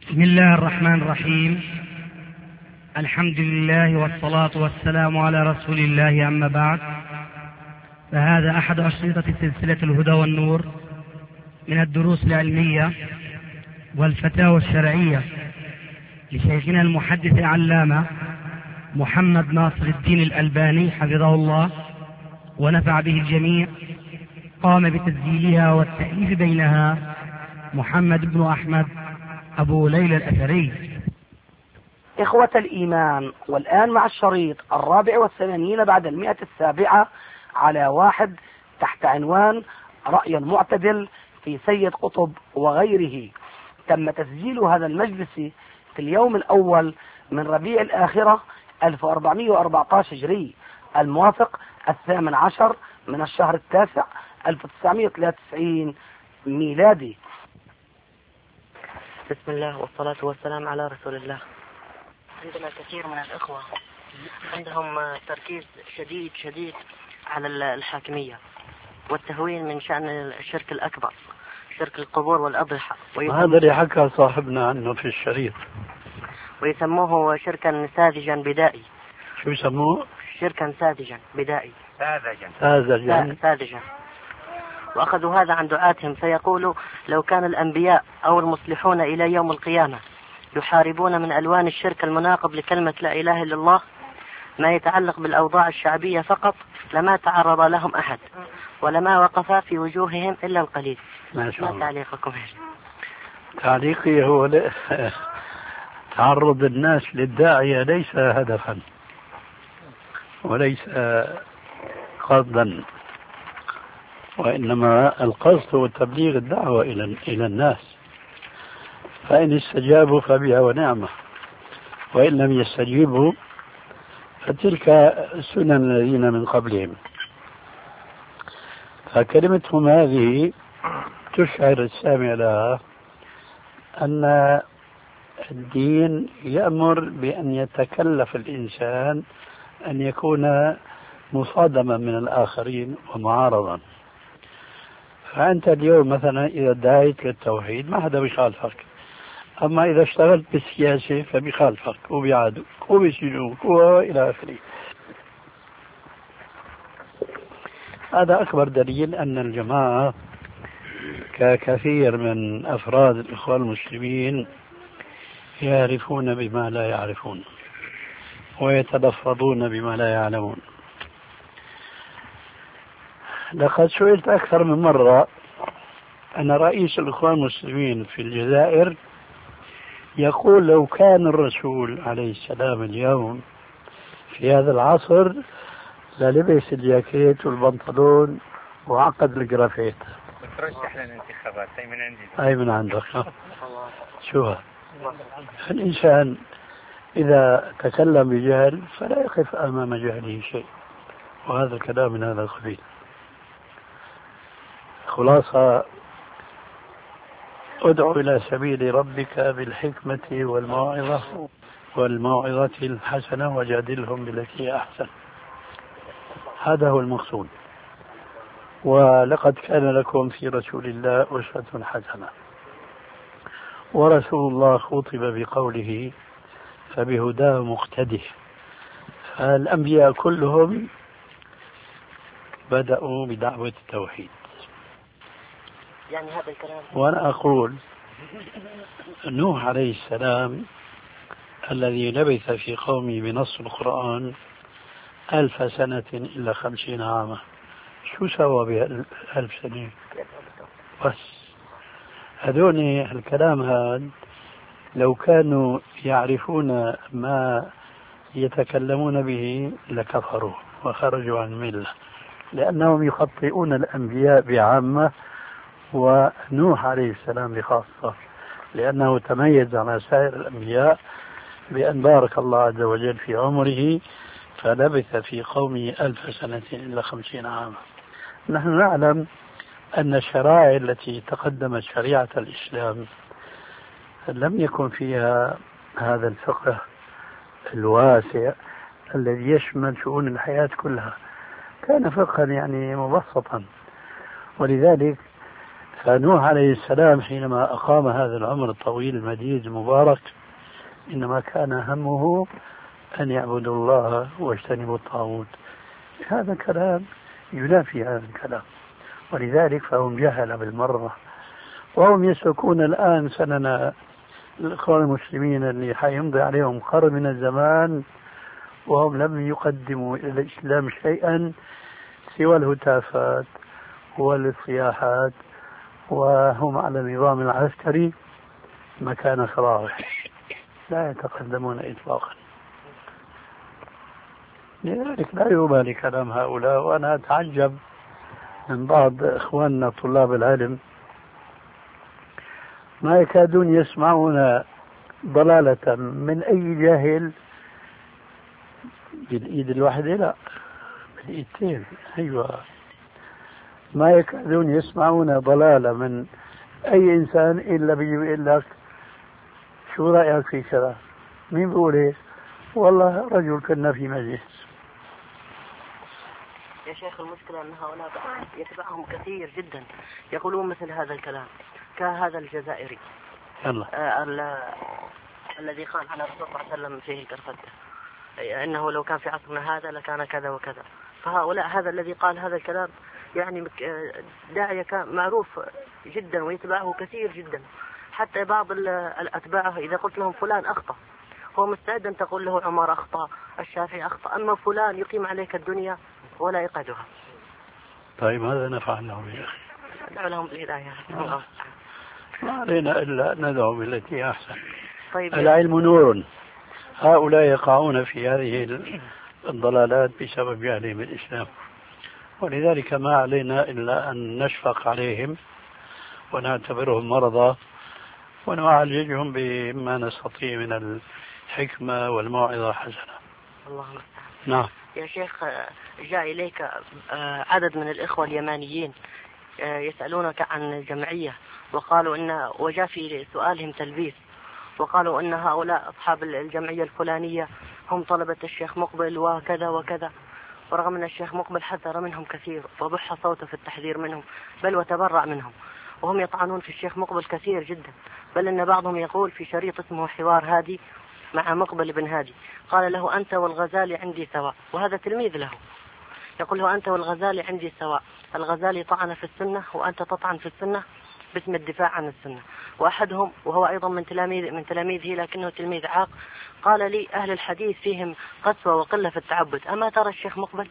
بسم الله الرحمن الرحيم. الحمد لله والصلاة والسلام على رسول الله، أما بعد، فهذا أحد أشرطة سلسلة الهدى والنور من الدروس العلمية والفتاوى الشرعية لشيخنا المحدث العلامة محمد ناصر الدين الألباني حفظه الله ونفع به الجميع. قام بتسجيلها والتأليف بينها محمد بن أحمد أبو ليلى الأثري. إخوة الإيمان، والآن مع الشريط 84 بعد 107 على 1 تحت عنوان رأي معتدل في سيد قطب وغيره. تم تسجيل هذا المجلس في اليوم الأول من ربيع الآخرة 1414 هجري، الموافق 18 من الشهر التاسع 1993 ميلادي. بسم الله والصلاة والسلام على رسول الله. عندنا كثير من الأخوة عندهم تركيز شديد على الحاكمية والتهوين من شأن الشرك الأكبر، شرك القبور والأضرحة، هذا اللي حكى صاحبنا عنه في الشريط، ويسموه شركا ساذجا بدائي. شو يسموه؟ شركا ساذجا بدائي. ساذجا. وأخذوا هذا عن دعاتهم، فيقولوا لو كان الأنبياء أو المصلحون إلى يوم القيامة يحاربون من ألوان الشرك المناقض لكلمة لا إله إلا الله ما يتعلق بالأوضاع الشعبية فقط، لما تعرض لهم أحد ولما وقف في وجوههم إلا القليل. ما شاء الله. ما تعليقكم؟ تعليقي هو تعرض الناس للداعية ليس هدفا وليس قصدا، وإنما القصد هو تبليغ الدعوة إلى الناس، فإن استجابوا فبها ونعمة، وإن لم يستجيبوا فتلك سنن الذين من قبلهم. فكلمتهم هذه تشعر السامع لها أن الدين يأمر بأن يتكلف الإنسان أن يكون مصادما من الآخرين ومعارضا. فأنت اليوم مثلا إذا دعيت للتوحيد ما حدا بيخالفك، أما إذا اشتغلت بالسياسة فبيخالفك وبيعادوك وبيسجنوك وإلى آخره. هذا أكبر دليل أن الجماعة ككثير من أفراد الإخوان المسلمين يعرفون بما لا يعرفون ويتلفظون بما لا يعلمون. لقد سئلت أكثر من مرة أن رئيس الإخوان المسلمين في الجزائر يقول لو كان الرسول عليه السلام اليوم في هذا العصر للبس الجاكيت والبنطلون وعقد الجرافيت. وترشح للانتخابات. أي من عندي. أي من عندك. شو الإنسان إذا تكلم بجهل فلا يقف أمام جهله شيء، وهذا الكلام من هذا القبيل. خلاصة: ادعو إلى سبيل ربك بالحكمة والموعظة الحسنة وجادلهم بالتي أحسن. هذا هو المقصود. ولقد كان لكم في رسول الله أسوة حسنة، ورسول الله خطب بقوله فبهداه مقتده. فالأنبياء كلهم بدأوا بدعوة التوحيد. يعني هذا الكلام. وأنا أقول نوح عليه السلام الذي لبث في قومه بنص القرآن 1000 سنة إلا 50 عاما، شو سوى ب1000 سنة؟ بس هذول الكلام هذا لو كانوا يعرفون ما يتكلمون به لكفروا وخرجوا عن الملة، لأنهم يخطئون الأنبياء بعامة ونوح عليه السلام بخاصة، لأنه تميز على سائر الأنبياء بأن بارك الله عز وجل في عمره فلبث في قومه 1000 سنة إلا 50 عاما. نحن نعلم أن الشرائع التي تقدمت شريعة الإسلام لم يكن فيها هذا الفقه الواسع الذي يشمل شؤون الحياة كلها، كان فقها يعني مبسطا، ولذلك فنوح عليه السلام حينما أقام هذا العمر الطويل المديد المبارك إنما كان همه أن يعبدوا الله واجتنبوا الطاغوت. هذا كلام ينافي هذا الكلام، ولذلك فهم جهل بالمرة، وهم يسلكون الآن سنن الإخوان المسلمين اللي حيمضي عليهم قرن من الزمان وهم لم يقدموا إلى الإسلام شيئا سوى الهتافات والصياحات، وهم على النظام العسكري مكان فراغ لا يتقدمون إطلاقا. لذلك لا يبالي كلام هؤلاء. وأنا أتعجب من بعض إخواننا طلاب العلم ما يكادون يسمعون ضلالة من أي جاهل بالإيد الواحدة، لا بالإيدتين. أيوة، ما يكادون يسمعون ضلالة من أي إنسان إلا بيقول لك شو رأيك في كذا؟ مين بيقول إيه؟ والله رجل كنا في مجلس. يا شيخ المشكلة أن هؤلاء يتبعهم كثير جدا يقولون مثل هذا الكلام، كهذا الجزائري الذي قال عن الرسول صلى الله عليه وسلم فيه الكرفتة إنه لو كان في عصرنا هذا لكان كذا وكذا. فهؤلاء هذا الذي قال هذا الكلام يعني داعية كان معروف جدا ويتبعه كثير جدا، حتى بعض الأتباع إذا قلت لهم فلان أخطأ هو مستعد أن تقول له عمر أخطأ، الشافعي أخطأ، أما فلان يقيم عليك الدنيا ولا يقعدها. طيب ماذا نفعل لهم يا أخي؟ ندعو لهم بالهداية. ما علينا إلا أن ندعو بالتي أحسن. طيب العلم نور. هؤلاء يقعون في هذه الضلالات بسبب جهلهم بالإسلام، ولذلك ما علينا إلا أن نشفق عليهم ونعتبرهم مرضى ونعالجهم بما نستطيع من الحكمة والموعظة الحسنة. اللهم نعم. يا شيخ جاء إليك عدد من الإخوة اليمانيين يسألونك عن الجمعية، وقالوا إن وجاء في سؤالهم تلبيس، وقالوا إن هؤلاء أصحاب الجمعية الفلانية هم طلبة الشيخ مقبل وكذا وكذا، ورغم أن الشيخ مقبل حذر منهم كثير وبح صوته في التحذير منهم بل وتبرع منهم، وهم يطعنون في الشيخ مقبل كثير جدا، بل إن بعضهم يقول في شريط اسمه حوار هادي مع مقبل بن هادي قال له أنت والغزالي عندي سواء، وهذا تلميذ له، يقول له أنت والغزالي عندي سواء، الغزالي طعن في السنة وأنت تطعن في السنة باسم الدفاع عن السنة. وأحدهم وهو أيضا من تلاميذه لكنه تلميذ عاق قال لي أهل الحديث فيهم قسوة وقلة في التعبد، أما ترى الشيخ مقبل؟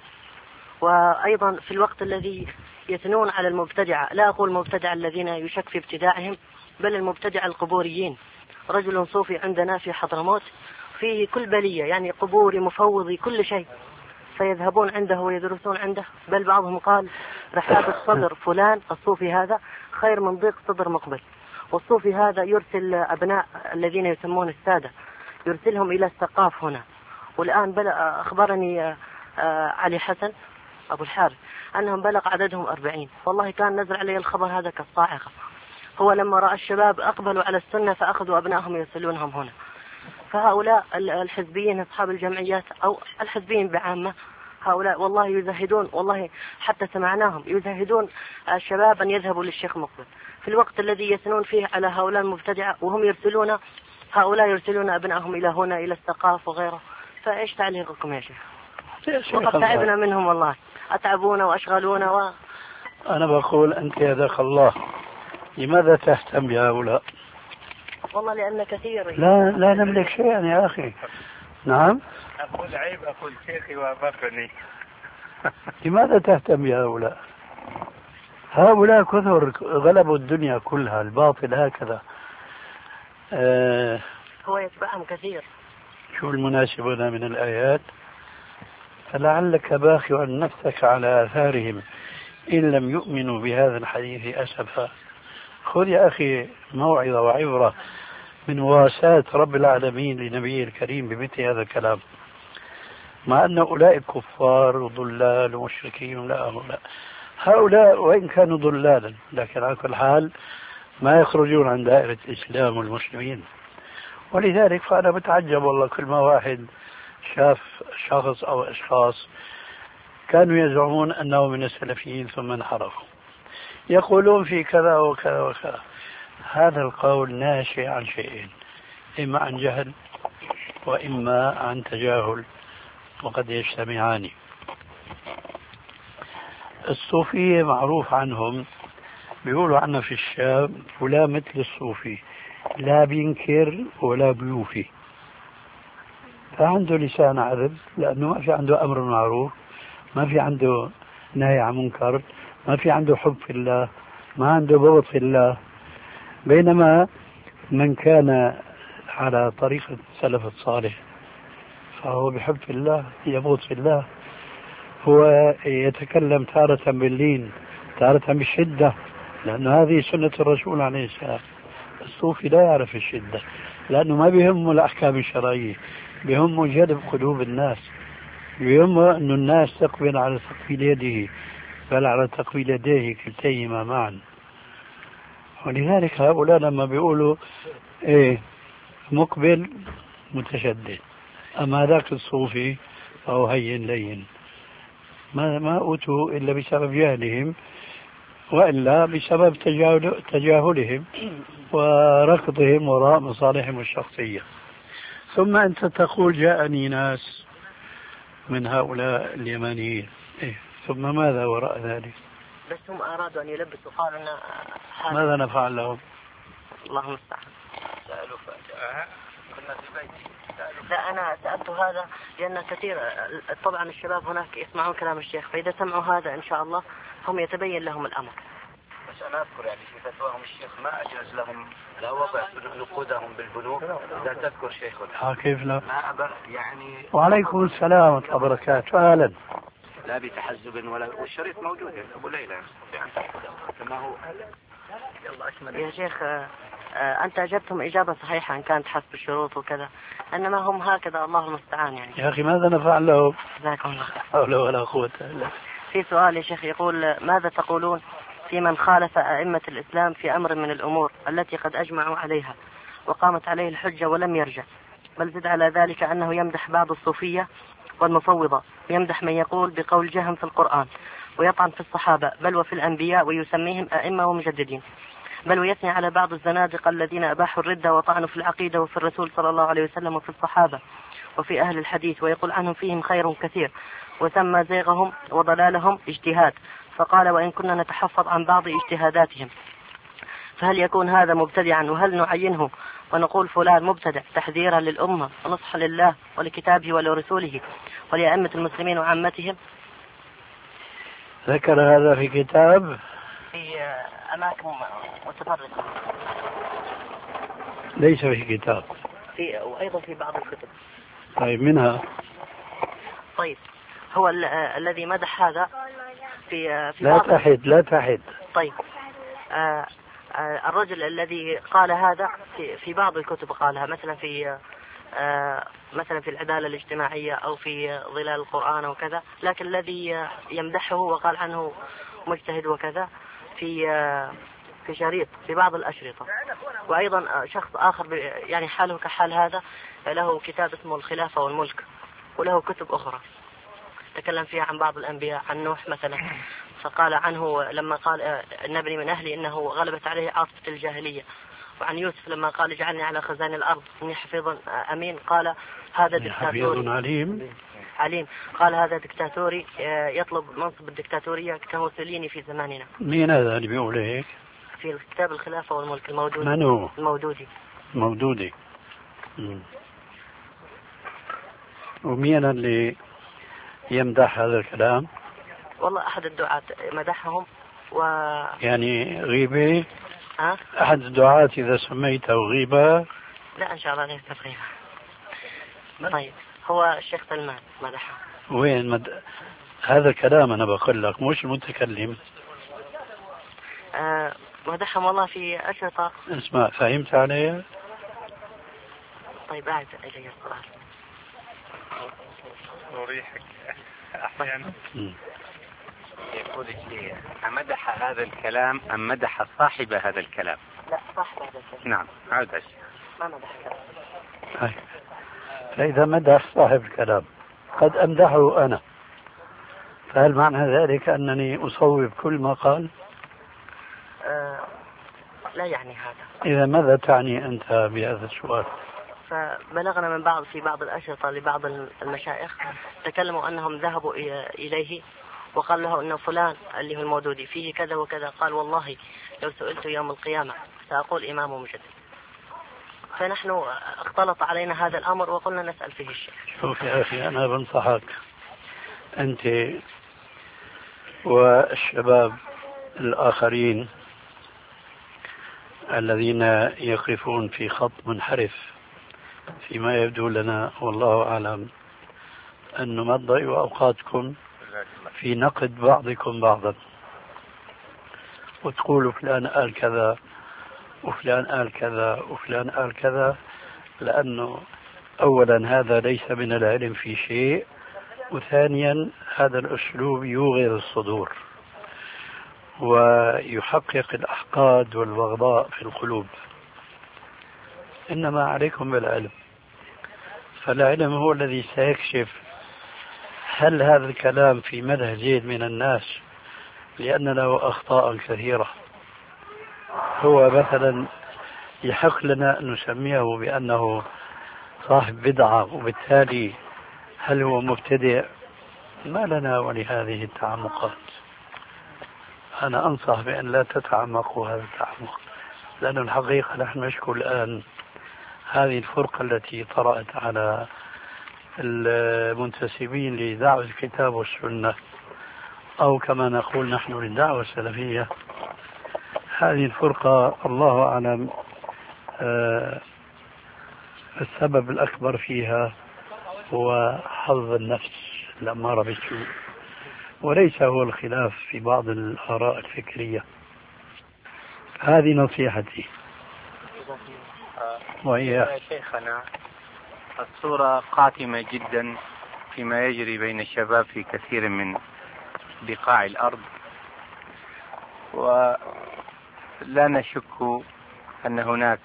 وأيضا في الوقت الذي يثنون على المبتدعة، لا أقول المبتدعة الذين يشك في ابتداعهم بل المبتدعة القبوريين، رجل صوفي عندنا في حضرموت فيه كل بلية، يعني قبوري مفوضي كل شيء، فيذهبون عنده ويدرسون عنده، بل بعضهم قال رحاب الصدر فلان الصوفي هذا خير من ضيق صدر مقبل. والصوفي هذا يرسل أبناء الذين يسمون السادة يرسلهم إلى السقاف هنا. والآن أخبرني علي حسن أبو الحارث أنهم بلغ عددهم 40. والله كان نزل عليه الخبر هذا كالصاعقة. هو لما رأى الشباب أقبلوا على السنة فأخذوا أبنائهم يرسلونهم هنا. فهؤلاء الحزبيين أصحاب الجمعيات أو الحزبيين بعامة هؤلاء والله يزهدون، والله حتى سمعناهم يزهدون الشباب أن يذهبوا للشيخ مقبل في الوقت الذي يثنون فيه على هؤلاء المبتدعة، وهم يرسلون هؤلاء يرسلون أبنائهم إلى هنا إلى السقاف وغيره. فإيش تعليقكم يا شيخ؟ وقد تعبنا منهم والله، أتعبونا وأشغلونا أنا بقول أنت يدك الله، لماذا تهتم بهؤلاء؟ والله لأن كثير لا نملك شيئا يا أخي. نعم أقول عيب أقول شيخي وأبرني. لماذا تهتم بهؤلاء؟ هؤلاء كثر غلبوا الدنيا كلها، الباطل هكذا. هو يتبعهم كثير. شو المناسب هنا من الآيات؟ فلعلك باخع نفسك على آثارهم إن لم يؤمنوا بهذا الحديث أسفا. خذ يا أخي موعظة وعبرة من مواساة رب العالمين لنبيه الكريم بمثل هذا الكلام، مع أن أولئك كفار وضلال ومشركين. لا هؤلاء وإن كانوا ضلالا لكن على كل حال ما يخرجون عن دائرة الإسلام والمسلمين. ولذلك فأنا بتعجب والله كل ما واحد شاف شخص أو أشخاص كانوا يزعمون أنه من السلفيين ثم انحرفوا. يقولون في كذا وكذا وكذا. هذا القول ناشئ عن شيئين، إما عن جهل وإما عن تجاهل، وقد يجتمعان. الصوفية معروف عنهم، بيقولوا عنه في الشام ولا مثل الصوفي، لا بينكر ولا بيوفي، فعنده لسان عذب، لأنه ما في عنده أمر معروف، ما في عنده نهي عن منكر، ما في عنده حب في الله، ما عنده بغض في الله. بينما من كان على طريقة السلف الصالح فهو بحب في الله، يبغض في الله، هو يتكلم تارة باللين تارة بالشدة، لأن هذه سنة الرسول عليه السلام. الصوفي لا يعرف الشدة، لأنه ما بيهمه الأحكام الشرعية، بيهمه جلب قلوب الناس، بيهمه أن الناس تقبل على تقبيل يده بل على تقبيل يديه كلتيهما معا. ولذلك هؤلاء لما بيقولوا إيه مقبل متشدد، أما ذاك الصوفي فهو هين لين، ما أوتوا إلا بسبب جهلهم، وإلا بسبب تجاهلهم وركضهم وراء مصالحهم الشخصية. ثم أنت تقول جاءني ناس من هؤلاء اليمانيين، إيه؟ ثم ماذا وراء ذلك؟ بس هم أرادوا أن يلبسوا، قالوا أن ماذا نفعل لهم؟ الله المستعان. لا أنا سألت هذا لأن كثير طبعا الشباب هناك يسمعون كلام الشيخ، فإذا سمعوا هذا إن شاء الله هم يتبين لهم الأمر. بس أنا أذكر يعني في فتواهم الشيخ ما أجاز لهم لا وضع نقودهم بالبنوك، لا تذكر شيخنا. كيف لا؟ ما أبر يعني. وعليكم السلام ورحمة الله وبركاته. أهلا. لا بتحزب ولا، والشريط موجود أبو ليلى كما هو. يا شيخ أنت أجبتهم إجابة صحيحة إن كانت حسب الشروط وكذا، إنما هم هكذا الله المستعان يعني. يا أخي ماذا نفعل لهم؟ جزاكم الله خير. حول ولا قوة إلا. في سؤال يا شيخ يقول ماذا تقولون في من خالف أئمة الإسلام في أمر من الأمور التي قد أجمعوا عليها وقامت عليه الحجة ولم يرجع، بل زد على ذلك أنه يمدح بعض الصوفية والمفوضة، ويمدح من يقول بقول جهم في القرآن، ويطعن في الصحابة بل وفي الأنبياء ويسميهم أئمة ومجددين، بل ويثني على بعض الزنادقة الذين أباحوا الردة وطعنوا في العقيدة وفي الرسول صلى الله عليه وسلم وفي الصحابة وفي أهل الحديث، ويقول عنهم فيهم خير كثير، وسمى زيغهم وضلالهم اجتهاد، فقال وإن كنا نتحفظ عن بعض اجتهاداتهم فهل يكون هذا مبتدعا، وهل نعينه ونقول فلان مبتدع تحذيرا للأمة ونصحا لله ولكتابه ولرسوله ولأئمة المسلمين وعامتهم؟ ذكر هذا في كتاب في أماكن متفرقة، ليس في كتاب، وأيضا في بعض الكتب. طيب منها. طيب هو الذي مدح هذا في لا تحد. طيب الرجل الذي قال هذا في بعض الكتب قالها، مثلا في العدالة الاجتماعية أو في ظلال القرآن وكذا، لكن الذي يمدحه وقال عنه مجتهد وكذا في شريط في بعض الأشرطة. وأيضا شخص آخر يعني حاله كحال هذا له كتاب اسمه الخلافة والملك، وله كتب أخرى تكلم فيها عن بعض الأنبياء، عن نوح مثلا، فقال عنه لما قال النبي من أهلي إنه غلبت عليه عاصفة الجاهلية، وعن يوسف لما قال اجعلني على خزان الأرض إني حفيظ أمين، قال هذا دكتاتوري عليم، قال هذا دكتاتوري يطلب منصب الدكتاتورية كموسوليني في زماننا. مين هذا اللي بيقول هيك؟ في كتاب الخلافة والملك الموجودي. من هو؟ المودودي. ومين اللي يمدح هذا الكلام؟ والله أحد الدعاة مدحهم يعني غيبة؟ أحد الدعاة إذا سميته غيبة؟ لا إن شاء الله ليس غيبة. طيب هو الشيخ سلمان مدحه. وين هذا الكلام أنا بقول لك مش المتكلم. مدحهم والله في أشرطة. اسمع فهمت علي؟ طيب أعد إلي السؤال. أريحك أحيانا. يقول لي أمدح هذا الكلام أم مدح صاحب هذا الكلام؟ لا صاحب هذا الكلام. نعم عود الشيخ. ما مدح الكلام. فإذا مدح صاحب الكلام قد أمدحه أنا، فهل معنى ذلك أنني أصوب كل ما قال؟ لا يعني هذا. إذا ماذا تعني أنت بهذا السؤال؟ فبلغنا من في بعض الأشرطة لبعض المشايخ تكلموا أنهم ذهبوا إليه وقال له أن فلان اللي هو المودودي فيه كذا وكذا، قال والله لو سئلت يوم القيامة سأقول إمام مجدد. فنحن اختلط علينا هذا الأمر وقلنا نسأل فيه الشيخ. شوف يا أخي، أنا بنصحك أنت والشباب الآخرين الذين يقفون في خط منحرف فيما يبدو لنا والله أعلم، أن ما تضيعوا أوقاتكم في نقد بعضكم بعضا وتقولوا فلان قال كذا وفلان قال كذا وفلان قال كذا، لأنه أولا هذا ليس من العلم في شيء، وثانيا هذا الأسلوب يوغر الصدور ويحقق الأحقاد والبغضاء في القلوب. إنما عليكم بالعلم، فالعلم هو الذي سيكشف هل هذا الكلام في مدح زيد من الناس لأن له أخطاء كثيرة، هو مثلا يحق لنا أن نسميه بأنه صاحب بدعة وبالتالي هل هو مبتدع؟ ما لنا ولهذه التعمقات. أنا أنصح بأن لا تتعمقوا هذا التعمق، لأن الحقيقة نحن نشكو الآن هذه الفرقة التي طرأت على المنتسبين لدعوة الكتاب والسنة، أو كما نقول نحن للدعوة السلفية. هذه الفرقة الله أعلم السبب الأكبر فيها هو حظ النفس الأمارة بالسوء، وليس هو الخلاف في بعض الآراء الفكرية. هذه نصيحتي. وهي يا شيخنا، الصورة قاتمة جدا فيما يجري بين الشباب في كثير من بقاع الأرض، ولا نشك أن هناك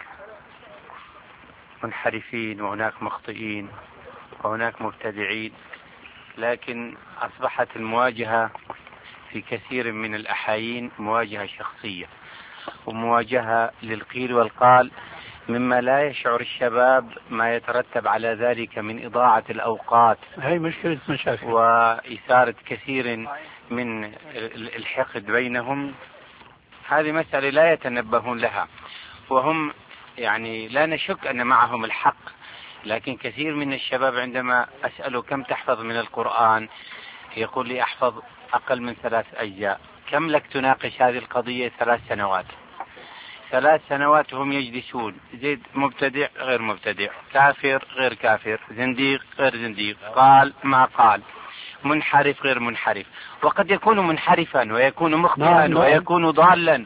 منحرفين وهناك مخطئين وهناك مبتدعين، لكن أصبحت المواجهة في كثير من الأحايين مواجهة شخصية ومواجهة للقيل والقال، مما لا يشعر الشباب ما يترتب على ذلك من إضاعة الأوقات. هي مشكلة مشاكل وإثارة كثير من الحقد بينهم. هذه مسألة لا يتنبهون لها، وهم يعني لا نشك أن معهم الحق، لكن كثير من الشباب عندما أسأله كم تحفظ من القرآن يقول لي أحفظ أقل من 3 أجزاء. كم لك تناقش هذه القضية؟ 3 سنوات. 3 سنوات هم يجلسون، زيد مبتدع غير مبتدع، كافر غير كافر، زنديق غير زنديق، قال ما قال، منحرف غير منحرف، وقد يكون منحرفا ويكون مخطئا ويكون ضالا.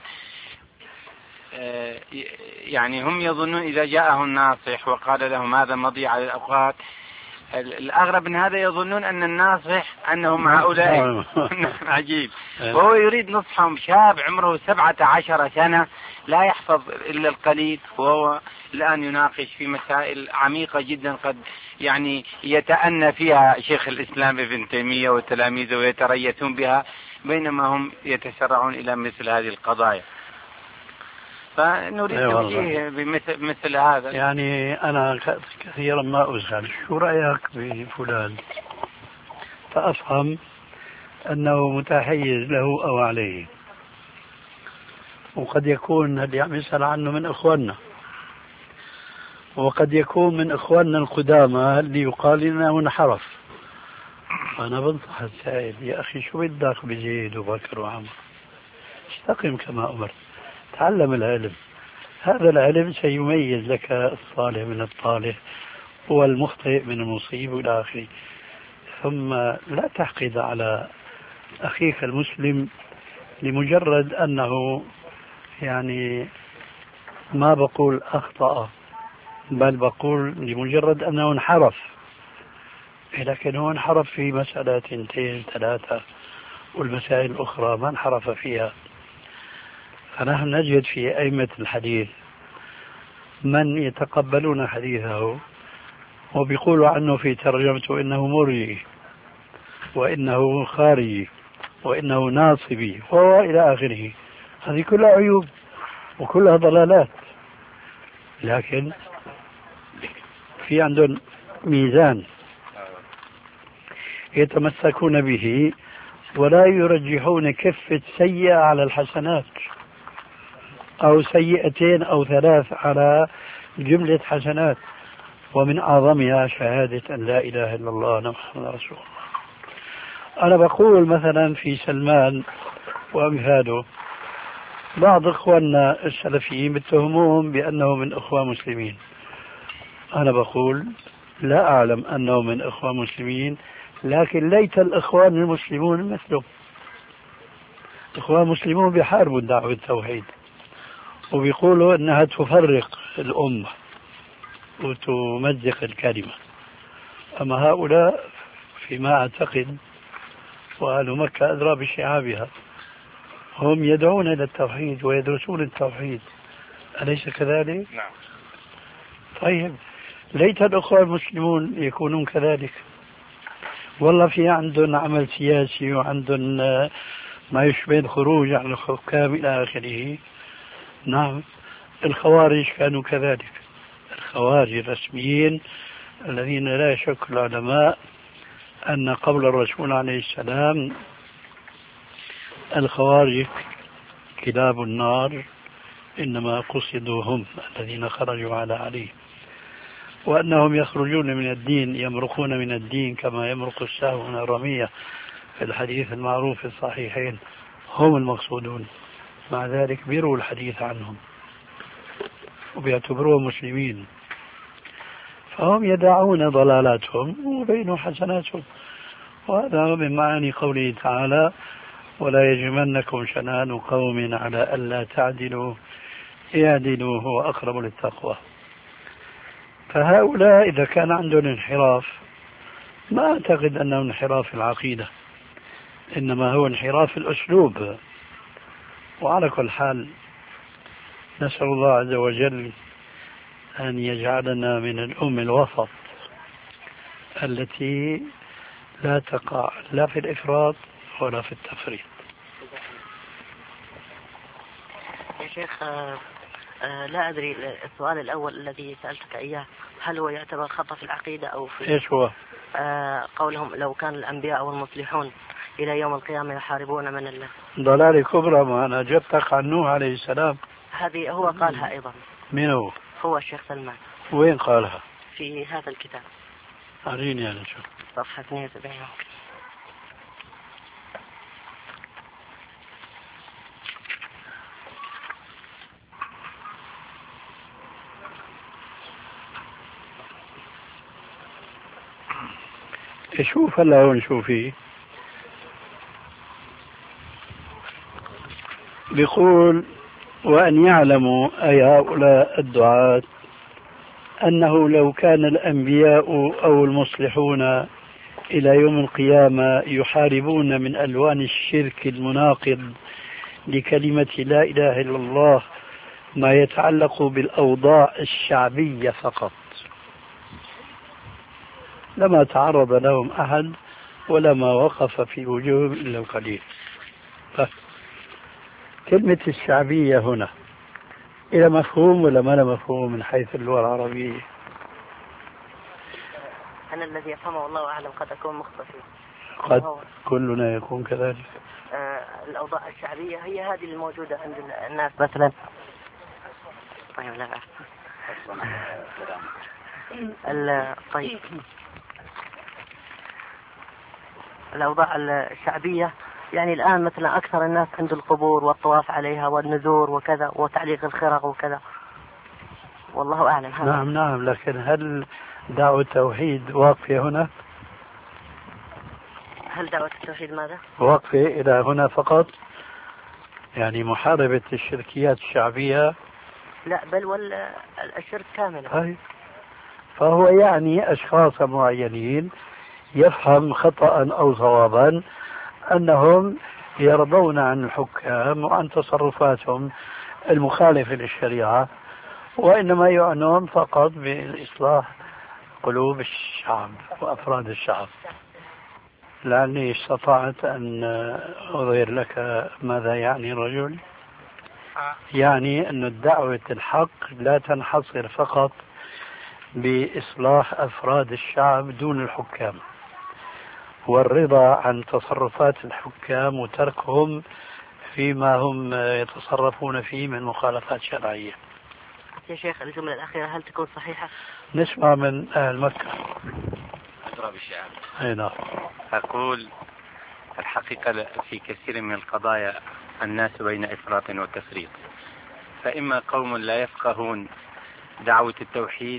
يعني هم يظنون إذا جاءهم ناصح وقال لهم هذا مضيعة للأوقات، الأغرب من هذا يظنون أن الناصح أنهم هؤلاء عجيب، وهو يريد نصحهم. شاب عمره 17 سنة لا يحفظ إلا القليل، وهو الآن يناقش في مسائل عميقة جدا قد يعني يتأنى فيها شيخ الإسلام ابن تيمية وتلاميذه ويتريثون بها، بينما هم يتسرعون إلى مثل هذه القضايا. فنريد توجيه بمثل هذا. يعني أنا كثيرا ما أسأل شو رأيك بفلان، فأفهم أنه متحيز له أو عليه، وقد يكون اللي عم يسأل عنه من إخواننا، وقد يكون من إخواننا القدامى اللي يقال لنا منحرف. أنا بنصح السائل يا أخي شو بدك بزيد وبكر وعمر، استقم كما أمرت، تعلم العلم، هذا العلم سيميز لك الصالح من الطالح والمخطئ من المصيب والى اخره. ثم لا تحقد على اخيك المسلم لمجرد انه يعني ما بقول اخطأ، بل بقول لمجرد انه انحرف، لكن هو انحرف في مسألة 2 3 والمسائل الاخرى ما انحرف فيها. فنحن نجد في أئمة الحديث من يتقبلون حديثه وبيقولوا عنه في ترجمته إنه مرجئي وإنه خارجي وإنه ناصبي وإلى آخره. هذه كلها عيوب وكلها ضلالات، لكن في عندهم ميزان يتمسكون به ولا يرجحون كفة سيئة على الحسنات أو سيئتين أو ثلاث على جملة حسنات، ومن أعظمها شهادة أن لا إله إلا الله محمد رسول الله. أنا بقول مثلا في سلمان وأمثاله بعض إخواننا السلفيين بتهموهم بأنه من إخوان مسلمين، أنا بقول لا أعلم أنه من إخوان مسلمين، لكن ليت الإخوان المسلمون مثله. الإخوان المسلمون بيحاربوا دعوة التوحيد وبيقولوا أنها تفرق الأمة وتمزق الكلمة، أما هؤلاء فيما أعتقد وأهل مكة أدرى بشعابها هم يدعون إلى التوحيد ويدرسون التوحيد، أليس كذلك؟ نعم. طيب ليت الأخوة المسلمون يكونون كذلك. والله في عندهم عمل سياسي وعندهم ما يشبه الخروج عن الحكام إلى آخره. نعم الخوارج كانوا كذلك، الخوارج الرسميين الذين لا يشك العلماء أن قبل الرسول عليه السلام الخوارج كلاب النار إنما قصدوا هم الذين خرجوا على علي، وأنهم يخرجون من الدين يمرقون من الدين كما يمرق السهم من الرمية في الحديث المعروف في الصحيحين، هم المقصودون. مع ذلك بيروا الحديث عنهم وبيعتبروهم مسلمين، فهم يدعون ضلالاتهم وبينوا حسناتهم. وهذا من معاني قوله تعالى ولا يجمنكم شنآن قوم على ألا تعدلوا اعدلوا هو أقرب للتقوى. فهؤلاء إذا كان عندهم انحراف ما أعتقد أنه انحراف العقيدة، إنما هو انحراف الأسلوب. وعلى كل حال نسأل الله عز وجل أن يجعلنا من الأمة الوسط التي لا تقع لا في الإفراط ولا في التفريط. يا شيخ لا أدري السؤال الأول الذي سألتك إياه هل هو يعتبر خطأ في العقيدة أو في إيش هو؟ قولهم لو كان الأنبياء والمصلحون إلى يوم القيامة يحاربون من الله. ضلال كبرى. ما أنا جبتك عن نوح عليه السلام، هذه هو قالها أيضا. من هو؟ هو الشيخ سلمان. وين قالها؟ في هذا الكتاب. أريني أنا شو. صفحة 72. شوف هلا هون شوفي بيقول وأن يعلموا أي هؤلاء الدعاة أنه لو كان الأنبياء أو المصلحون إلى يوم القيامة يحاربون من ألوان الشرك المناقض لكلمة لا إله إلا الله ما يتعلق بالأوضاع الشعبية فقط لما تعرض لهم أحد ولما وقف في وجوههم إلا القليل. كلمة الشعبية هنا إلى مفهوم ولا ما له مفهوم من حيث اللغة العربية؟ أنا الذي يفهمه والله أعلم قد أكون مخطئ فيه. قد كلنا يكون كذلك. الأوضاع الشعبية هي هذه الموجودة عند الناس مثلا. طيب لا طيب الأوضاع الشعبية يعني الآن مثلا أكثر الناس عند القبور والطواف عليها والنذور وكذا وتعليق الخرق وكذا، والله أعلم هذا. نعم لكن هل دعوة التوحيد واقفة هنا؟ هل دعوة التوحيد ماذا؟ واقفة إلى هنا فقط، يعني محاربة الشركيات الشعبية؟ لا بل والشرك كاملة. فهو يعني أشخاص معينين يفهم خطأ أو صوابا أنهم يرضون عن الحكام وعن تصرفاتهم المخالفة للشريعة، وإنما يعنون فقط بإصلاح قلوب الشعب وأفراد الشعب. لعلي استطعت أن أظهر لك ماذا يعني الرجل. يعني أن الدعوة الحق لا تنحصر فقط بإصلاح أفراد الشعب دون الحكام، والرضا عن تصرفات الحكام وتركهم فيما هم يتصرفون فيه من مخالفات شرعية. يا شيخ الجملة الأخيرة هل تكون صحيحة؟ نسمع من أهل مكة. أضرب الشعب. أي نعم. أقول الحقيقة في كثير من القضايا الناس بين إفراط وتفريط، فإما قوم لا يفقهون دعوة التوحيد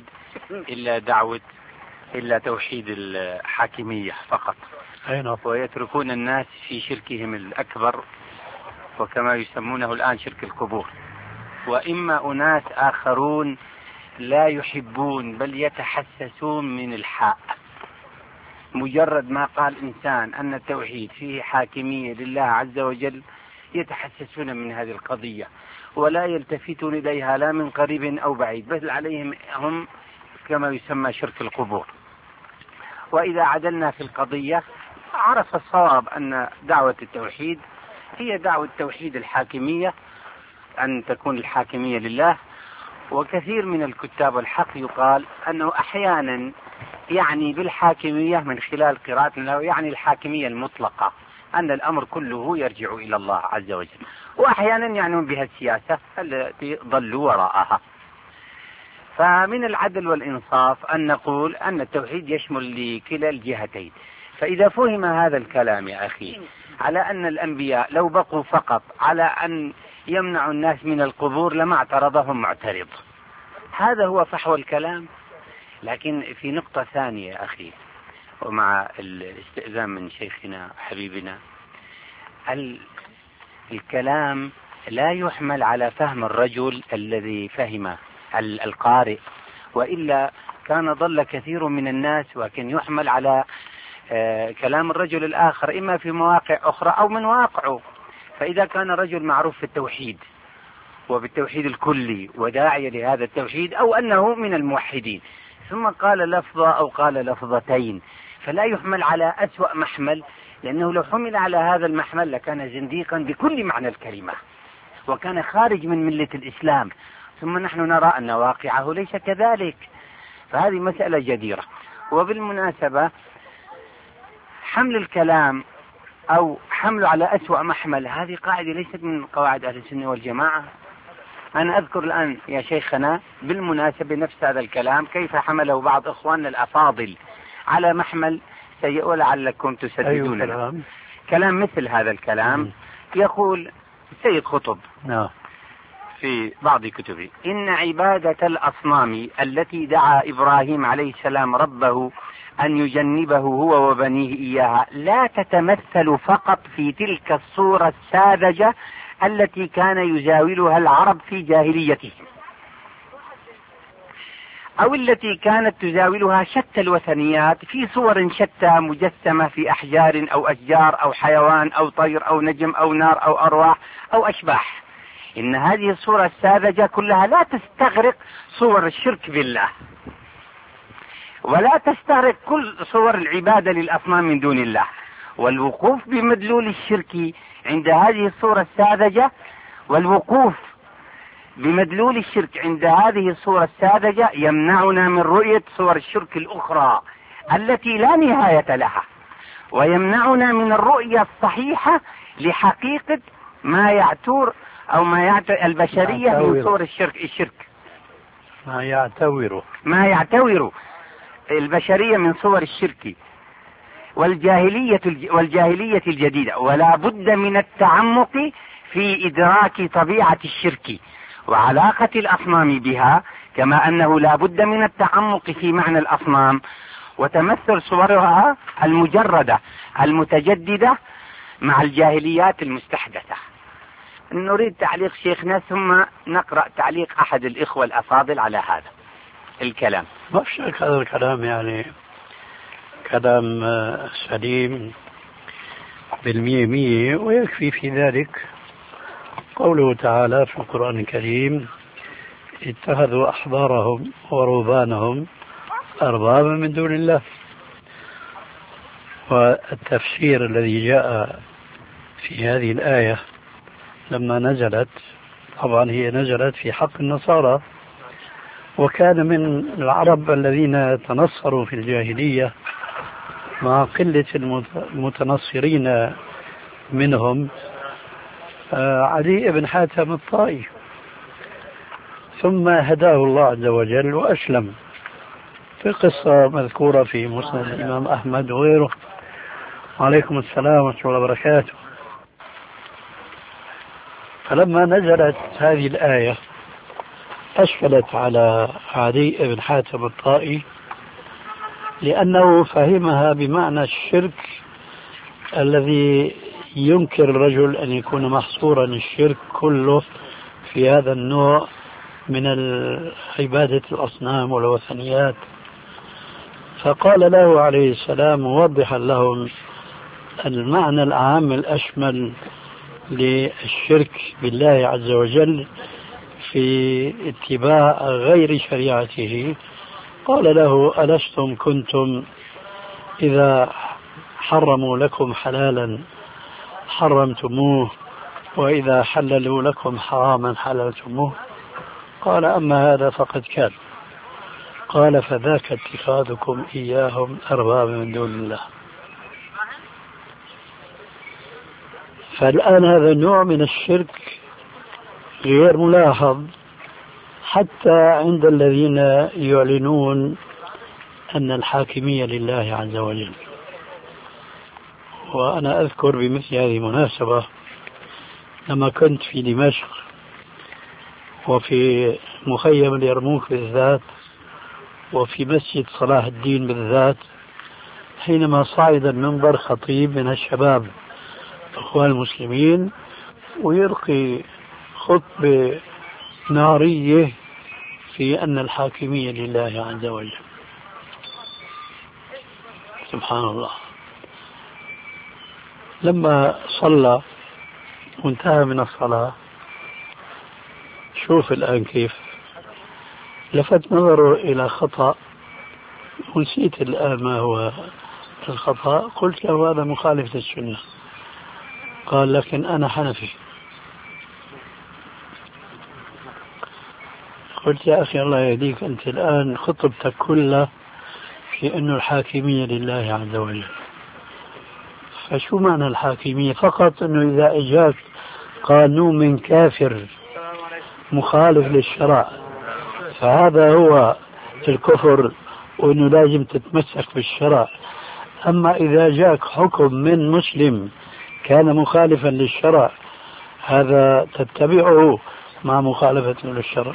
إلا توحيد الحاكمية فقط، ويتركون الناس في شركهم الأكبر وكما يسمونه الآن شرك القبور، وإما أناس آخرون لا يحبون بل يتحسسون من الحق، مجرد ما قال إنسان أن التوحيد فيه حاكمية لله عز وجل يتحسسون من هذه القضية ولا يلتفتون إليها لا من قريب أو بعيد، بل عليهم هم كما يسمى شرك القبور. وإذا عدلنا في القضية عرف الصواب أن دعوة التوحيد هي دعوة توحيد الحاكمية، أن تكون الحاكمية لله. وكثير من الكتاب الحق يقال أنه أحيانا يعني بالحاكمية من خلال قراءتنا يعني الحاكمية المطلقة، أن الأمر كله يرجع إلى الله عز وجل، وأحيانا يعنون بها السياسة التي ضلوا وراءها. فمن العدل والإنصاف أن نقول أن التوحيد يشمل لكلا الجهتين. فإذا فهم هذا الكلام يا أخي على أن الأنبياء لو بقوا فقط على أن يمنع الناس من القبور لما اعترضهم معترض، هذا هو فحوى الكلام. لكن في نقطة ثانية يا أخي، ومع الاستئذان من شيخنا حبيبنا، الكلام لا يحمل على فهم الرجل الذي فهم القارئ، وإلا كان ضل كثير من الناس، وكان يحمل على كلام الرجل الآخر إما في مواقع أخرى أو من واقعه. فإذا كان رجل معروف في التوحيد وبالتوحيد الكلي وداعي لهذا التوحيد أو أنه من الموحدين ثم قال لفظة أو قال لفظتين، فلا يحمل على أسوأ محمل، لأنه لو حمل على هذا المحمل لكان زنديقا بكل معنى الكلمة وكان خارج من ملة الإسلام، ثم نحن نرى أن واقعه ليس كذلك. فهذه مسألة جديرة. وبالمناسبة حمل الكلام أو حمله على أسوأ محمل هذه قاعدة ليست من قواعد أهل السنة والجماعة. أنا أذكر الآن يا شيخنا بالمناسبة نفس هذا الكلام كيف حمله بعض إخواننا الأفاضل على محمل سيء ولعلكم تسددون له. كلام مثل هذا الكلام يقول السيد قطب في بعض كتبه: إن عبادة الأصنام التي دعا إبراهيم عليه السلام ربه أن يجنبه هو وبنيه إياها لا تتمثل فقط في تلك الصورة الساذجة التي كان يزاولها العرب في جاهليتهم، أو التي كانت تزاولها شتى الوثنيات في صور شتى مجسمة في أحجار أو أشجار أو حيوان أو طير أو نجم أو نار أو أرواح أو أشباح. إن هذه الصورة الساذجة كلها لا تستغرق صور الشرك بالله ولا تستغرق كل صور العبادة للأصنام من دون الله. والوقوف بمدلول الشرك عند هذه الصورة الساذجة والوقوف بمدلول الشرك عند هذه الصورة الساذجة يمنعنا من رؤية صور الشرك الأخرى التي لا نهاية لها، ويمنعنا من الرؤية الصحيحة لحقيقة ما يعتور أو ما يعتور البشرية من صور الشرك ما يعتور البشرية من صور الشرك والجاهلية الجديدة. ولا بد من التعمق في إدراك طبيعة الشرك وعلاقة الأصنام بها، كما أنه لا بد من التعمق في معنى الأصنام وتمثل صورها المجردة المتجددة مع الجاهليات المستحدثة. نريد تعليق شيخنا ثم نقرأ تعليق أحد الإخوة الأفاضل على هذا الكلام. ما في شك هذا الكلام يعني كلام سليم بالمية مية، ويكفي في ذلك قوله تعالى في القرآن الكريم: اتخذوا أحبارهم ورهبانهم أربابا من دون الله. والتفسير الذي جاء في هذه الآية لما نزلت طبعا هي نزلت في حق النصارى، وكان من العرب الذين تنصروا في الجاهلية مع قلة المتنصرين منهم علي بن حاتم الطائي، ثم هداه الله عز وجل وأسلم، في قصة مذكورة في مسند الإمام أحمد وغيره. وعليكم السلام ورحمة الله وبركاته. فلما نزلت هذه الآية أشكلت على علي بن حاتم الطائي، لأنه فهمها بمعنى الشرك الذي ينكر الرجل أن يكون محصورا الشرك كله في هذا النوع من عبادة الأصنام والوثنيات. فقال له عليه السلام موضحا لهم المعنى العام الأشمل للشرك بالله عز وجل في اتباع غير شريعته، قال له ألستم كنتم إذا حرموا لكم حلالا حرمتموه وإذا حللوا لكم حراما حللتموه؟ قال أما هذا فقد كان. قال فذاك اتخاذكم إياهم أربابا من دون الله. فالآن هذا النوع من الشرك غير ملاحظ حتى عند الذين يعلنون أن الحاكمية لله عز وجل. وأنا أذكر بمثل هذه المناسبة لما كنت في دمشق وفي مخيم اليرموك بالذات وفي مسجد صلاح الدين بالذات، حينما صعد المنبر خطيب من الشباب أخوان المسلمين ويلقي خطبة نارية في أن الحاكمية لله عز وجل. سبحان الله. لما صلى وانتهى من الصلاة، شوف الآن كيف لفت نظره إلى خطأ، ونسيت الآن ما هو الخطأ. قلت له هذا مخالف للسنة. قال لكن أنا حنفي. قلت يا أخي الله يهديك، أنت الآن خطبتك كلها في أن الحاكمية لله عز وجل. فشو معنى الحاكمية؟ فقط أنه إذا أجاك قانون من كافر مخالف للشرع فهذا هو الكفر، وأنه لازم تتمسك بالشرع. أما إذا جاك حكم من مسلم كان مخالفا للشرع هذا تتبعه مع مخالفة للشرع.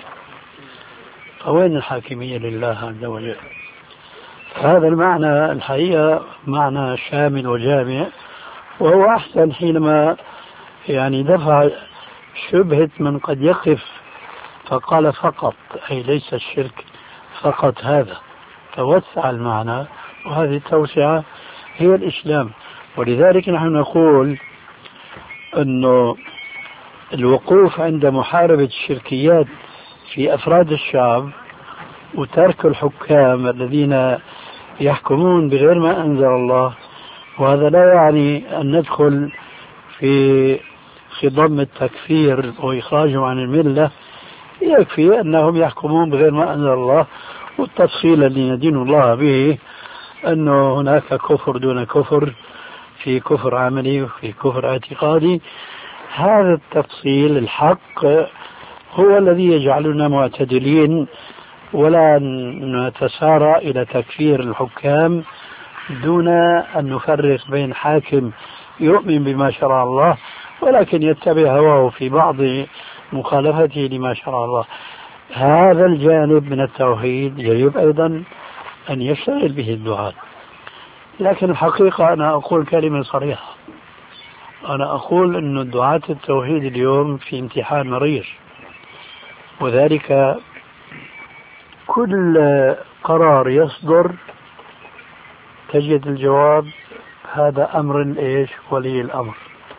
فوين الحاكمية لله عز وجل؟ هذا المعنى الحقيقة معنى شامل وجامع، وهو أحسن حينما دفع شبهة من قد يقف فقال فقط، أي ليس الشرك فقط هذا، فوسع المعنى، وهذه التوسعة هي الإسلام. ولذلك نحن نقول أنه الوقوف عند محاربة الشركيات في أفراد الشعب وترك الحكام الذين يحكمون بغير ما أنزل الله، وهذا لا يعني أن ندخل في خضم التكفير وإخراجهم عن الملة، يكفي أنهم يحكمون بغير ما أنزل الله. والتفصيل الذي ندين الله به أنه هناك كفر دون كفر، في كفر عملي وفي كفر اعتقادي. هذا التفصيل الحق هو الذي يجعلنا معتدلين، ولا نتسارع إلى تكفير الحكام دون أن نفرق بين حاكم يؤمن بما شرع الله ولكن يتبع هواه في بعض مخالفته لما شرع الله. هذا الجانب من التوحيد يجب أيضا أن يشتغل به الدعاة. لكن الحقيقة أنا أقول كلمة صريحة، أنا أقول أن دعاة التوحيد اليوم في امتحان مرير، وذلك كل قرار يصدر تجد الجواب هذا أمر إيش ولي الأمر.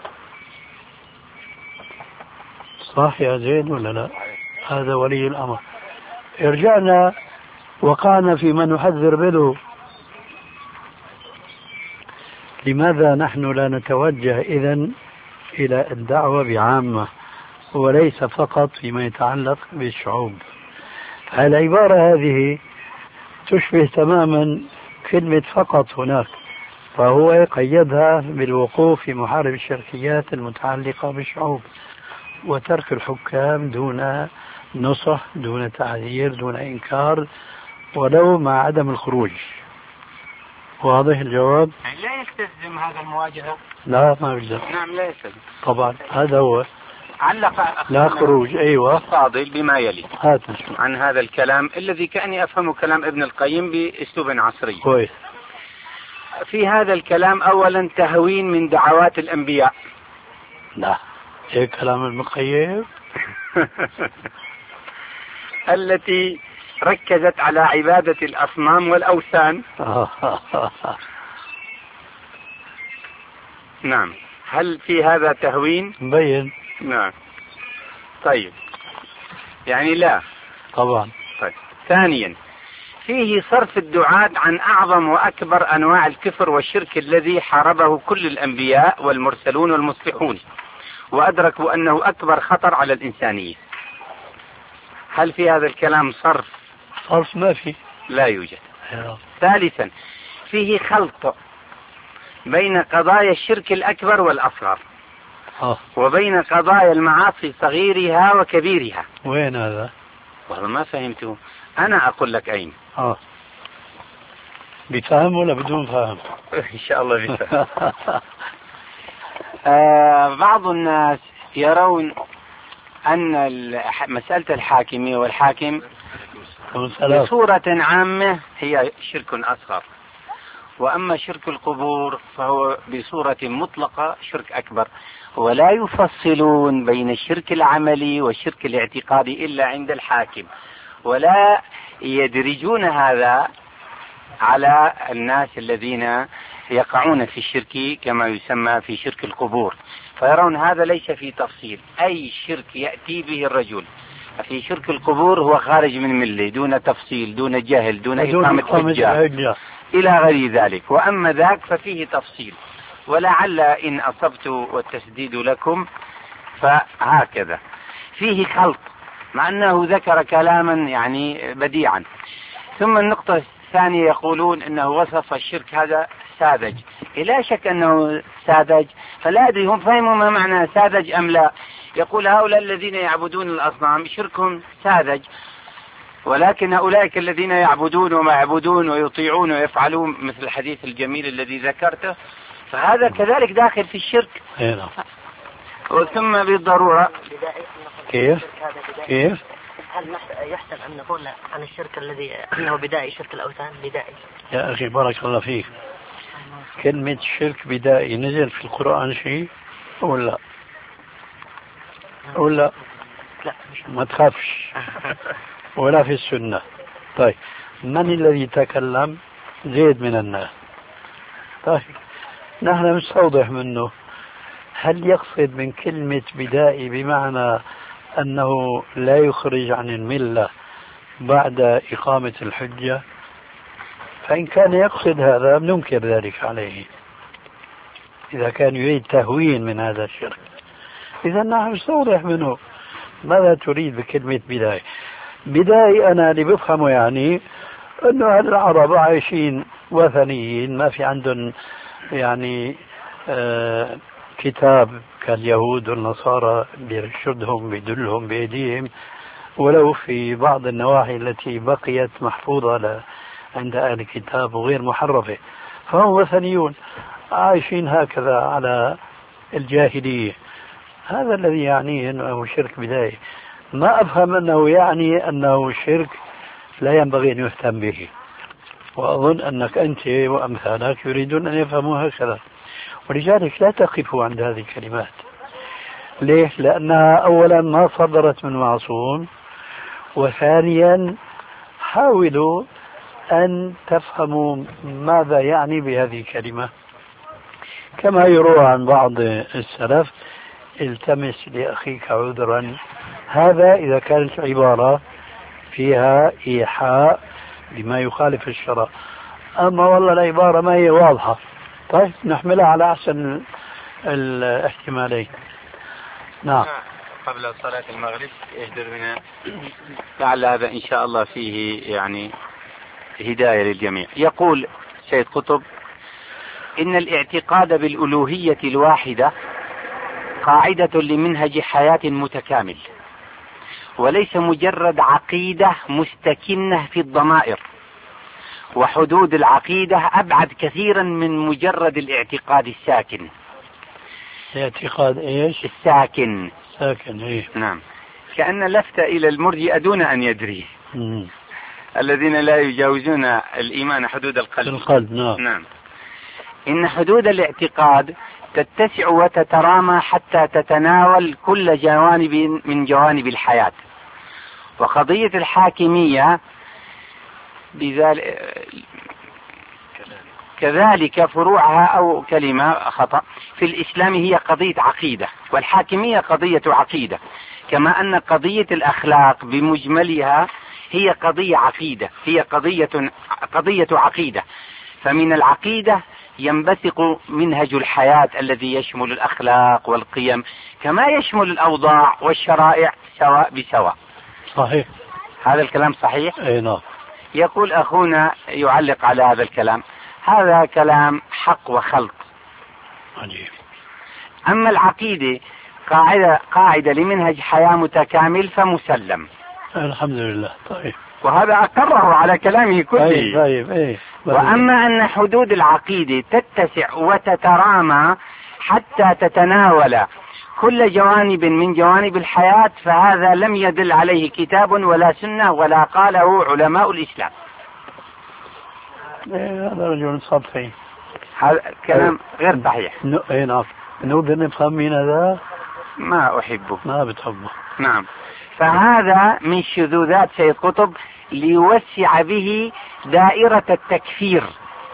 صح يا زين ولا لا؟ هذا ولي الأمر. رجعنا وقعنا فيما نحذر منه. لماذا نحن لا نتوجه إذن إلى الدعوة بعامة وليس فقط فيما يتعلق بالشعوب. العبارة هذه تشبه تماما كلمة فقط هناك، فهو قيدها بالوقوف في محارب الشركيات المتعلقة بالشعوب وترك الحكام دون نصح، دون تعذير، دون إنكار، ولو مع عدم الخروج. واضح الجواب؟ يعني لا يستلزم هذا المواجهة. لا ما يلزم. نعم لا يستلزم طبعا هذا هو. علق لا خروج. أيوة الفاضل بما يلي هات عن هذا الكلام الذي كأني أفهم كلام ابن القيم بأسلوب عصري. كويس. في هذا الكلام أولا تهوين من دعوات الأنبياء. لا إيه كلام ابن القيم التي ركزت على عبادة الأصنام والأوثان. نعم، هل في هذا تهوين؟ مبين. نعم. طيب يعني لا طبعا. طيب. ثانيا فيه صرف الدعاة عن أعظم وأكبر أنواع الكفر والشرك الذي حاربه كل الأنبياء والمرسلون والمصلحون وأدركوا أنه أكبر خطر على الإنسانية. هل في هذا الكلام صرف؟ صرف ما في، لا يوجد. ثالثا فيه خلط بين قضايا الشرك الأكبر والأصغر وبين قضايا المعاصي صغيرها وكبيرها. وين هذا؟ والله ما فهمته. أنا أقول لك أين. بفهم ولا بدون فهم؟ إن شاء الله بفهم. بعض الناس يرون أن مسألة الحاكمية والحاكم بصورة عامة هي شرك أصغر، وأما شرك القبور فهو بصورة مطلقة شرك أكبر، ولا يفصلون بين الشرك العملي والشرك الاعتقادي إلا عند الحاكم، ولا يدرجون هذا على الناس الذين يقعون في الشرك كما يسمى في شرك القبور، فيرون هذا ليس في تفصيل. أي شرك يأتي به الرجل في شرك القبور هو خارج من ملة دون تفصيل، دون جهل، دون إقامة حجة إلى غير ذلك. وأما ذاك ففيه تفصيل، ولعل إن أصبت والتسديد لكم فهكذا. فيه خلط مع أنه ذكر كلاما يعني بديعا. ثم النقطة الثانية يقولون أنه وصف الشرك هذا ساذج. لا شك أنه ساذج، فلا أدري هم فهموا ما معنى ساذج أم لا. يقول هؤلاء الذين يعبدون الأصنام شركهم ساذج، ولكن أولئك الذين يعبدون وما يعبدون ويطيعون ويفعلون مثل الحديث الجميل الذي ذكرته فهذا كذلك داخل في الشرك. ثم بالضرورة كيف هل يحسن أن نقول عن الشرك الذي أنه بدائي شرك الأوثان بدائي؟ يا أخي بارك الله فيك، كلمة شرك بدائي نزل في القرآن شيء ولا لا ما تخافش ولا في السنة. طيب من الذي تكلم؟ زيد من الناس. طيب نحن نستوضح منه، هل يقصد من كلمة بدائي بمعنى أنه لا يخرج عن الملة بعد إقامة الحجة؟ فإن كان يقصد هذا ننكر ذلك عليه إذا كان يريد تهوين من هذا الشرك. إذا نحن نستوضح منه ماذا تريد بكلمة بداية. بداية أنا اللي بفهمه يعني أنه العرب عايشين وثنيين، ما في عندهم يعني كتاب كاليهود والنصارى بيرشدهم بيدلهم بأيديهم، ولو في بعض النواحي التي بقيت محفوظة عند أهل الكتاب وغير محرفة، فهم وثنيون عايشين هكذا على الجاهلية. هذا الذي يعنيه أنه شرك بداية. ما أفهم أنه يعني أنه شرك لا ينبغي أن يهتم به، وأظن أنك أنت وأمثالك يريدون أن يفهموا هكذا، ولذلك لا تقفوا عند هذه الكلمات. ليش؟ لأنها أولا ما صدرت من معصوم، وثانيا حاولوا أن تفهموا ماذا يعني بهذه الكلمة. كما يروى عن بعض السلف التمس لأخيك عذرا، هذا إذا كانت عبارة فيها إيحاء بما يخالف الشرع. أما والله العبارة ما هي واضحة، طيب نحملها على أحسن الاحتمالين. نعم. قبل صلاة المغرب يجدر بنا، لعل هذا إن شاء الله فيه يعني هداية للجميع. يقول سيد قطب: إن الاعتقاد بالألوهية الواحدة قاعدة لمنهج حياة متكامل، وليس مجرد عقيدة مستكنة في الضمائر، وحدود العقيدة أبعد كثيرا من مجرد الاعتقاد الساكن. الاعتقاد ايش؟ الساكن. ساكن، ايه. نعم، كأن لفت إلى المرجئة دون أن يدري، الذين لا يجاوزون الإيمان حدود القلب. نعم. إن حدود الاعتقاد تتسع وتترامى حتى تتناول كل جوانب من جوانب الحياة، وقضية الحاكمية كذلك فروعها، أو كلمة خطأ، في الإسلام هي قضية عقيدة، والحاكمية قضية عقيدة، كما أن قضية الأخلاق بمجملها هي قضية عقيدة، هي قضية عقيدة. فمن العقيدة ينبثق منهج الحياة الذي يشمل الأخلاق والقيم، كما يشمل الأوضاع والشرائع سواء بسواء. صحيح. هذا الكلام صحيح؟ اي نعم. يقول أخونا يعلق على هذا الكلام: هذا كلام حق وخلط. عجيب. أما العقيدة قاعدة لمنهج حياة متكامل فمسلم. الحمد لله. طيب. وهذا أقره على كلامه كله. طيب. ايه. وأما أن حدود العقيدة تتسع وتترامى حتى تتناول كل جوانب من جوانب الحياة، فهذا لم يدل عليه كتاب ولا سنة ولا قاله علماء الإسلام. هذا رجل سطحي. هذا كلام غير صحيح. اي نعم. نقدر نفهم من هذا؟ ما أحبه. ما بتحبه. نعم. فهذا من شذوذات سيد قطب ليوسع به دائرة التكفير.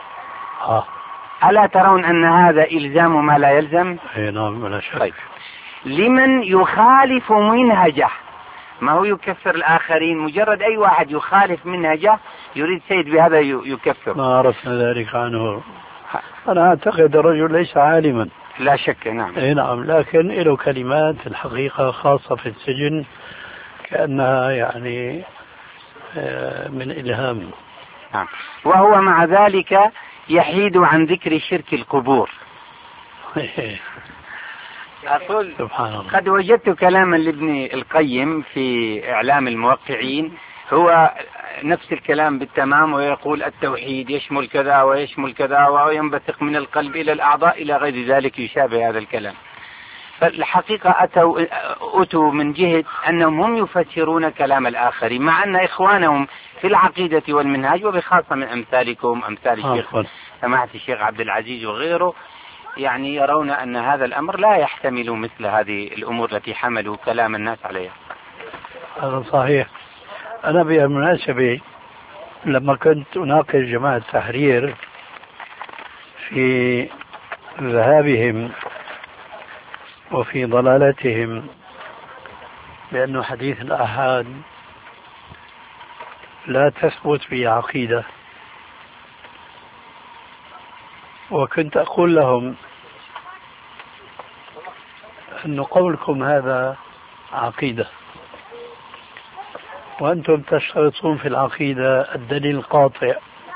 ألا ترون أن هذا إلزام ما لا يلزم؟ اي نعم ولا شك. طيب. لمن يخالف منهجه، ما هو يكفر الآخرين، مجرد أي واحد يخالف منهجه يريد سيد بهذا يكفر. ما عرفنا ذلك عنه. أنا أعتقد الرجل ليس عالما. لا شك. نعم. اي نعم، لكن له كلمات في الحقيقة خاصة في السجن كأنها يعني من إلهام. نعم. وهو مع ذلك يحيد عن ذكر شرك القبور. أقول سبحان الله. قد وجدت كلاما لابن القيم في إعلام الموقعين هو نفس الكلام بالتمام، ويقول التوحيد يشمل كذا ويشمل كذا وينبثق من القلب إلى الأعضاء إلى غير ذلك يشابه هذا الكلام. فالحقيقة أتوا من جهة أنهم هم يفسرون كلام الآخرين، مع أن إخوانهم في العقيدة والمنهاج، وبخاصة من أمثالكم أمثال الشيخ سماحة الشيخ عبد العزيز وغيره، يعني يرون أن هذا الأمر لا يحتمل مثل هذه الأمور التي حملوا كلام الناس عليها. هذا صحيح. أنا بالمناسبة لما كنت أناقش جماعة التحرير في ذهابهم وفي ضلالتهم بأن حديث الآحاد لا تثبت في عقيدة، وكنت أقول لهم أن قولكم هذا عقيدة، وأنتم تشترطون في العقيدة الدليل القاطع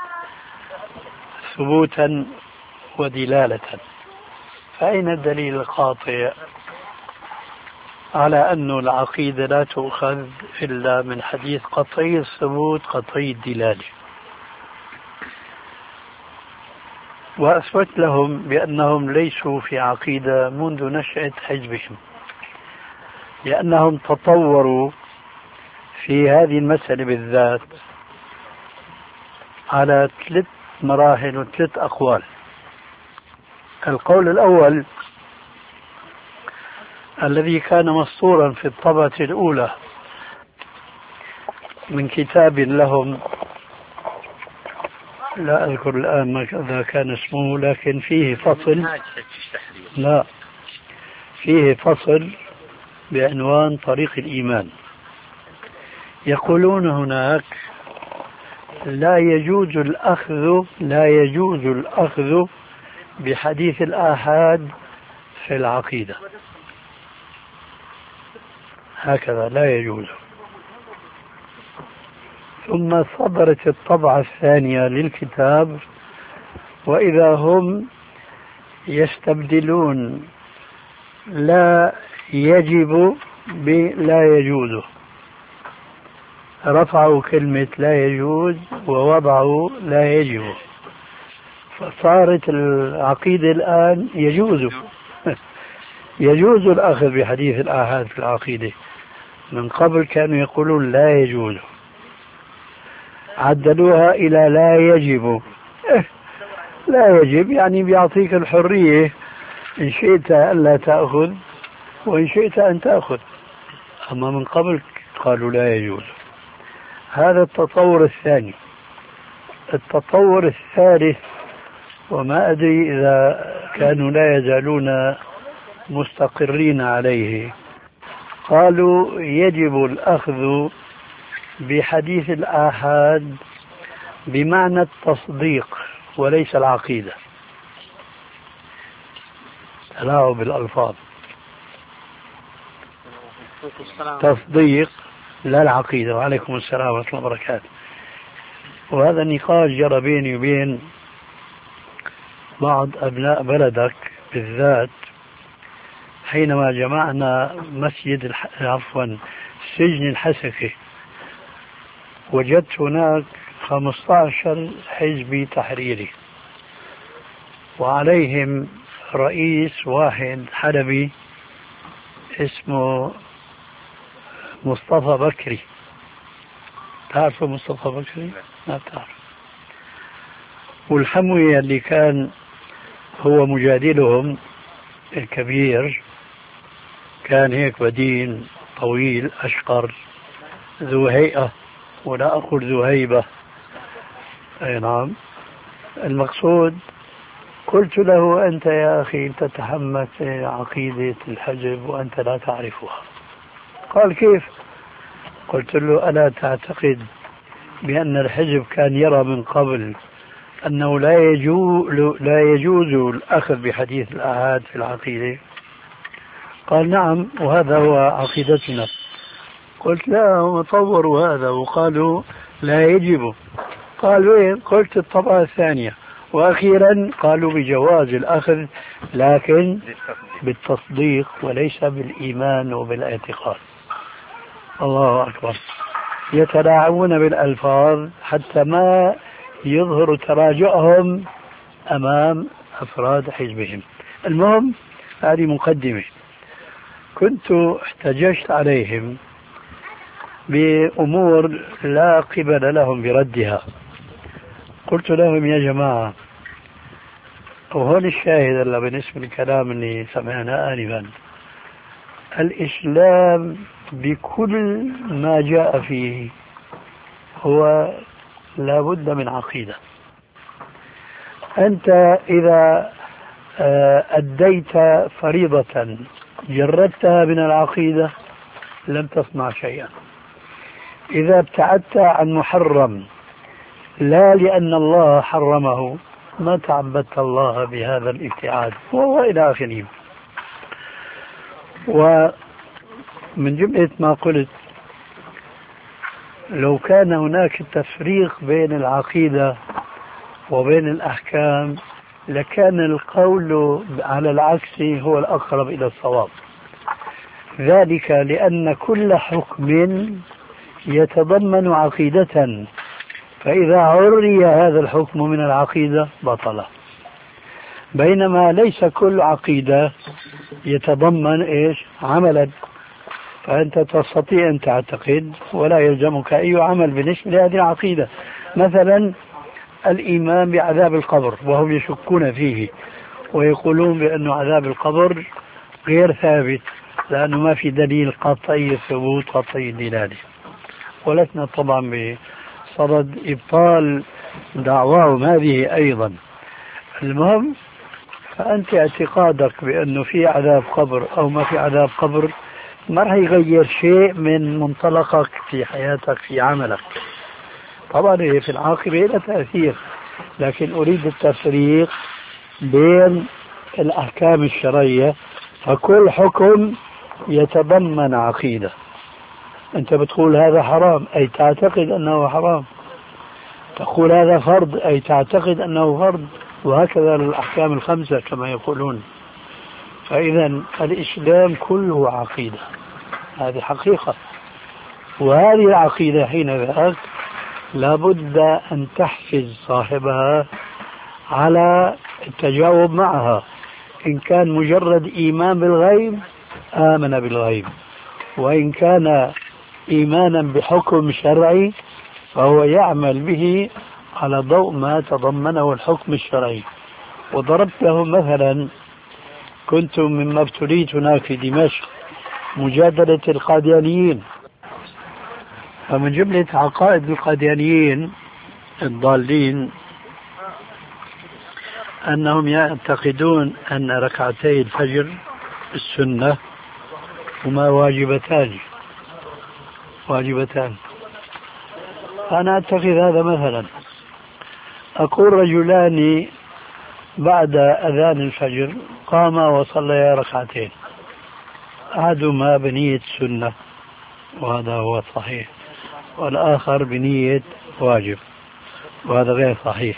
ثبوتا ودلالة، فأين الدليل القاطع على أن العقيدة لا تؤخذ إلا من حديث قطعي الثبوت قطعي الدلالة؟ وأثبت لهم بأنهم ليسوا في عقيدة منذ نشأة حزبهم، لأنهم تطوروا في هذه المسألة بالذات على 3 مراحل و3 أقوال. القول الأول الذي كان مسطورا في الطبعة الأولى من كتاب لهم، لا أذكر الآن ماذا كان اسمه، لكن فيه فصل، لا فيه فصل بعنوان طريق الإيمان. يقولون هناك لا يجوز الأخذ بحديث الآحاد في العقيدة. هكذا لا يجوز. ثم صدرت الطبعة الثانية للكتاب، وإذا هم يستبدلون لا يجب بلا يجوز، رفعوا كلمة لا يجوز ووضعوا لا يجب، فصارت العقيدة الآن يجوز يجوز الأخذ بحديث الآحاد في العقيدة. من قبل كانوا يقولون لا يجوز، عدلوها إلى لا يجب. لا يجب يعني بيعطيك الحرية، إن شئت ألا تأخذ وإن شئت أن تأخذ، أما من قبل قالوا لا يجوز. هذا التطور الثاني. التطور الثالث، وما أدري إذا كانوا لا يزالون مستقرين عليه، قالوا يجب الأخذ بحديث الآحاد بمعنى التصديق وليس العقيدة. تلاعب بالألفاظ، تصديق لا العقيدة. وعليكم السلام ورحمة الله وبركاته. وهذا النقاش جرى بيني وبين بعض أبناء بلدك بالذات حينما جمعنا مسجد سجن الحسكة. وجدت هناك 15 حزبي تحريري، وعليهم رئيس واحد حلبي اسمه مصطفى بكري. تعرفوا مصطفى بكري؟ لا تعرف. والحموي اللي كان هو مجادلهم الكبير كان هيك بدين طويل أشقر ذو هيئة، ولا أقول ذو هيبة. أي نعم. المقصود قلت له أنت يا أخي تتحمس عقيدة الحزب وأنت لا تعرفها. قال كيف؟ قلت له ألا تعتقد بأن الحزب كان يرى من قبل أنه لا يجوز الأخذ بحديث الآحاد في العقيدة؟ قال نعم، وهذا هو عقيدتنا. قلت لا، هم طوروا هذا وقالوا لا يجب. قال وين؟ قلت الطبعة الثانية. وأخيرا قالوا بجواز الأخذ لكن بالتصديق وليس بالإيمان وبالاعتقاد. الله أكبر. يتلاعبون بالألفاظ حتى ما يظهر تراجعهم أمام أفراد حزبهم. المهم هذه مقدمة. كنت احتججت عليهم بأمور لا قبل لهم بردها. قلت لهم يا جماعة، وهون الشاهد اللي بالنسبة للكلام اللي سمعنا آنفا، الإسلام بكل ما جاء فيه هو لا بد من عقيدة. أنت إذا أديت فريضة جردتها من العقيدة لم تصنع شيئا. إذا ابتعدت عن محرم لا لأن الله حرمه ما تعبدت الله بهذا الابتعاد، وهو إلى آخره. ومن جملة ما قلت لو كان هناك تفريق بين العقيدة وبين الأحكام لكان القول على العكس هو الأقرب إلى الصواب. ذلك لأن كل حكم يتضمن عقيدة، فإذا عري هذا الحكم من العقيدة بطل. بينما ليس كل عقيدة يتضمن عملا، فأنت تستطيع أن تعتقد ولا يلزمك أي عمل بالنسبة لهذه العقيدة. مثلا الإيمان بعذاب القبر، وهم يشكون فيه ويقولون بأن عذاب القبر غير ثابت لأنه ما في دليل قطعي الثبوت قطعي الدلالة. ولسنا طبعا بصدد إبطال دعواهم هذه أيضا. المهم فأنت اعتقادك بأنه في عذاب قبر أو ما في عذاب قبر ما راح يغير شيء من منطلقك في حياتك في عملك. طبعا في العاقبة لا تأثير، لكن أريد التفريق بين الأحكام الشرعية، فكل حكم يتضمن عقيدة. أنت بتقول هذا حرام أي تعتقد أنه حرام، تقول هذا فرض أي تعتقد أنه فرض، وهكذا الأحكام الخمسة كما يقولون. فإذا الإسلام كله عقيدة، هذه حقيقة، وهذه العقيدة حين ذاك لابد أن تحفز صاحبها على التجاوب معها. إن كان مجرد إيمان بالغيب آمن بالغيب، وإن كان إيمانا بحكم شرعي فهو يعمل به على ضوء ما تضمنه الحكم الشرعي. وضربت لهم مثلا، كنت مما ابتليت هناك في دمشق مجادلة القاديانيين، فمن جملة عقائد القاديانيين الضالين أنهم يعتقدون أن ركعتي الفجر السنة هما واجبتان. أنا أتخذ هذا مثلا، أقول رجلان بعد أذان الفجر قاما وصليا ركعتين، أحدهما بنية سنة وهذا هو الصحيح، والآخر بنية واجب وهذا غير صحيح.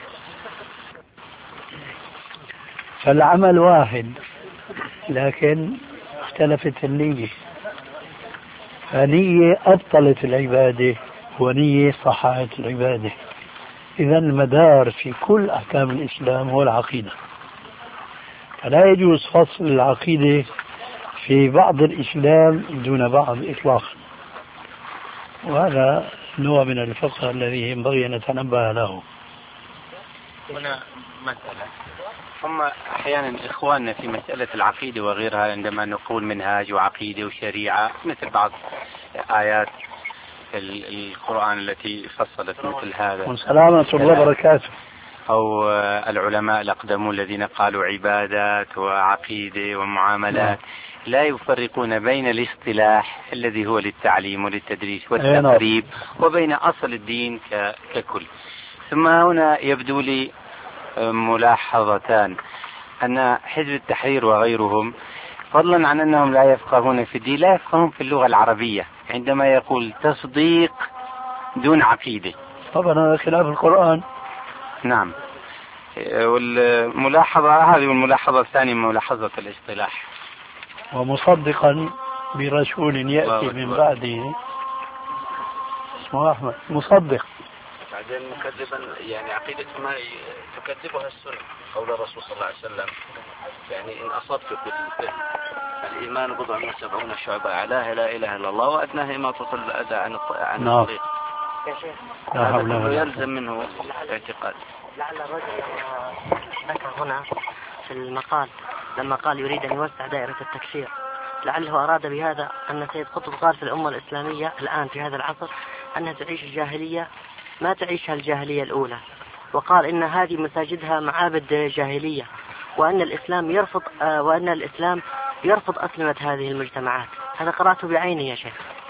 فالعمل واحد لكن اختلفت النية، فنية أبطلت العبادة ونية صححت العبادة. إذا المدار في كل أحكام الإسلام هو العقيدة، فلا يجوز فصل العقيدة في بعض الإسلام دون بعض إطلاقا، وهذا نوع من الفقه الذي ينبغي أن نتنبه له. هنا مسألة، هم أحيانا إخواننا في مسألة العقيدة وغيرها عندما نقول منهاج وعقيدة وشريعة مثل بعض آيات القرآن التي فصلت مثل هذا وسلامة الله وبركاته، أو العلماء الأقدمون الذين قالوا عبادات وعقيدة ومعاملات، لا يفرقون بين الاصطلاح الذي هو للتعليم وللتدريس والتقريب وبين أصل الدين ككل. ثم هنا يبدو لي ملاحظتان، أن حزب التحرير وغيرهم فضلا عن أنهم لا يفقهون في الدين لا يفقهون في اللغة العربية عندما يقول تصديق دون عقيدة. طبعا هذا خلاف القرآن. نعم. والملاحظة هذه، والملاحظة الثانية ملاحظة الاصطلاح. ومصدقا برسول يأتي من بعده اسمه أحمد، مصدق. بعدين مكذبا، يعني عقيدة ما تكذبها السنة، قول الرسول صلى الله عليه وسلم يعني إن أصبت الإيمان بضع وسبعون شعبة، أعلاها لا إله إلا الله وأدناها إماطة الأذى عن الطريق. هذا يلزم منه الاعتقاد. لعل الرجل ذكر هنا في المقال لما قال يريد أن يوسع دائرة التكفير، لعله أراد بهذا أن سيد قطب قال في الأمة الإسلامية الآن في هذا العصر أنها تعيش الجاهلية ما تعيشها الجاهلية الأولى، وقال إن هذه مساجدها معابد جاهلية، وأن الإسلام يرفض أسلمة هذه المجتمعات. هذا قرأته بعيني يا شيخ.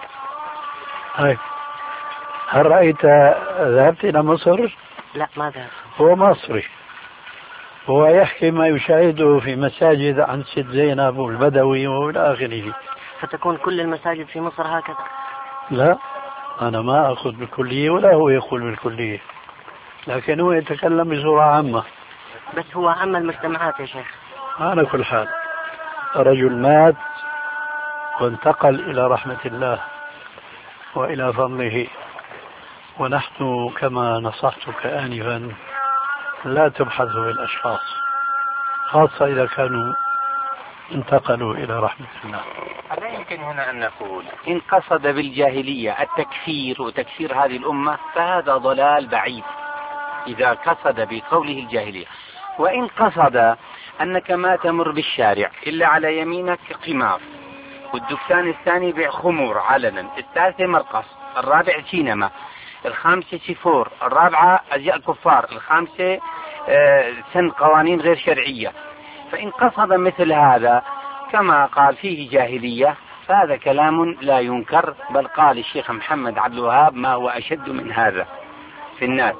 هل رأيت ذهبت إلى مصر؟ لا ما ذهب. هو مصري، هو يحكي ما يشاهده في مساجد عن سيد زينب والبدوي وإلى آخره. فتكون كل المساجد في مصر هكذا؟ لا، أنا ما أخذ بالكلية ولا هو يقول بالكلية، لكن هو يتكلم بصورة عامة. بس هو عم المجتمعات يا شيخ. على كل حال رجل مات وانتقل إلى رحمة الله وإلى فضله، ونحن كما نصحتك آنفا لا تبحثوا بالأشخاص، خاصة إذا كانوا انتقلوا إلى رحمة الله. لا يمكن هنا أن نقول إن قصد بالجاهلية التكفير وتكفير هذه الأمة فهذا ضلال بعيد إذا قصد بقوله الجاهلية. وإن قصد أنك ما تمر بالشارع إلا على يمينك قمار، والدكان الثاني بيع خمور علنا، الثالثة مرقص، الرابع سينما، الخامسة سيفور، الرابعة أزياء الكفار، الخامسة سن قوانين غير شرعية، فإن قصد مثل هذا كما قال فيه جاهلية فهذا كلام لا ينكر، بل قال الشيخ محمد عبد الوهاب ما هو أشد من هذا في الناس.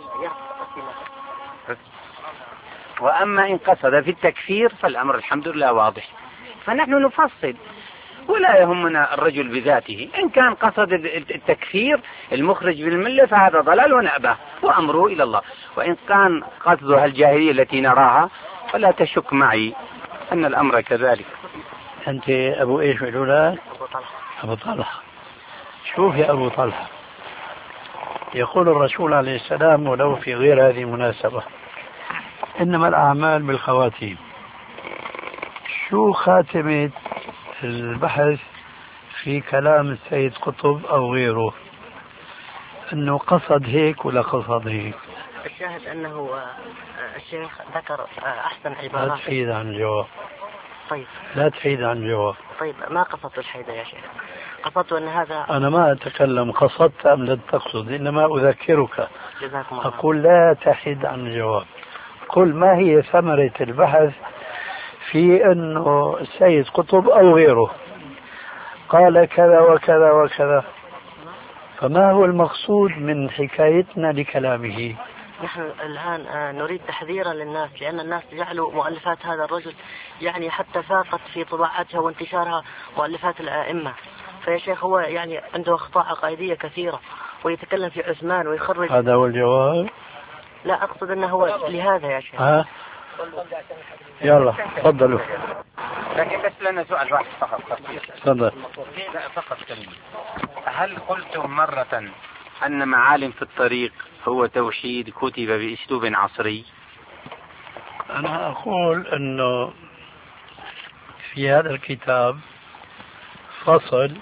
وأما إن قصد في التكفير فالأمر الحمد لله واضح. فنحن نفصل ولا يهمنا الرجل بذاته. إن كان قصد التكفير المخرج بالملة فهذا ضلال ونأبه وأمره إلى الله، وإن كان قصدها الجاهلية التي نراها فلا تشك معي أن الأمر كذلك. أنت أبو إيش بالأولاد؟ أبو طلحة. شوف يا أبو طلحة، يقول الرسول عليه السلام ولو في غير هذه المناسبة: إنما الأعمال بالخواتيم. شو خاتمة البحث في كلام السيد قطب أو غيره؟ أنه قصد هيك ولا قصد هيك؟ الشاهد أنه الشيخ ذكر أحسن عبارات. لا تحيد عن الجواب. طيب لا تحيد عن الجواب. طيب ما قصدت الحيدة يا شيخ، قصدت أن هذا. أنا ما أتكلم قصدت أم لم تقصد، إنما أذكرك. جزاكم الله. أقول لا تحيد عن الجواب. قل ما هي ثمرة البحث في أنه السيد قطب أو غيره قال كذا وكذا وكذا، فما هو المقصود من حكايتنا لكلامه؟ نحن الآن نريد تحذيرا للناس، لأن الناس جعلوا مؤلفات هذا الرجل يعني حتى فاقت في طباعتها وانتشارها مؤلفات الأئمة. فيا شيخ هو يعني عنده أخطاء عقائدية كثيرة ويتكلم في عثمان ويخرج. هذا هو الجواب؟ لا أقصد أنه هو لهذا يا شيخ. يلا تفضلوا. لكن بس لنا سؤال واحد فقط. تفضل. فقط كلمة. هل قلتم مرة أن معالم في الطريق هو توحيد كتب بأسلوب عصري؟ أنا أقول أنه في هذا الكتاب فصل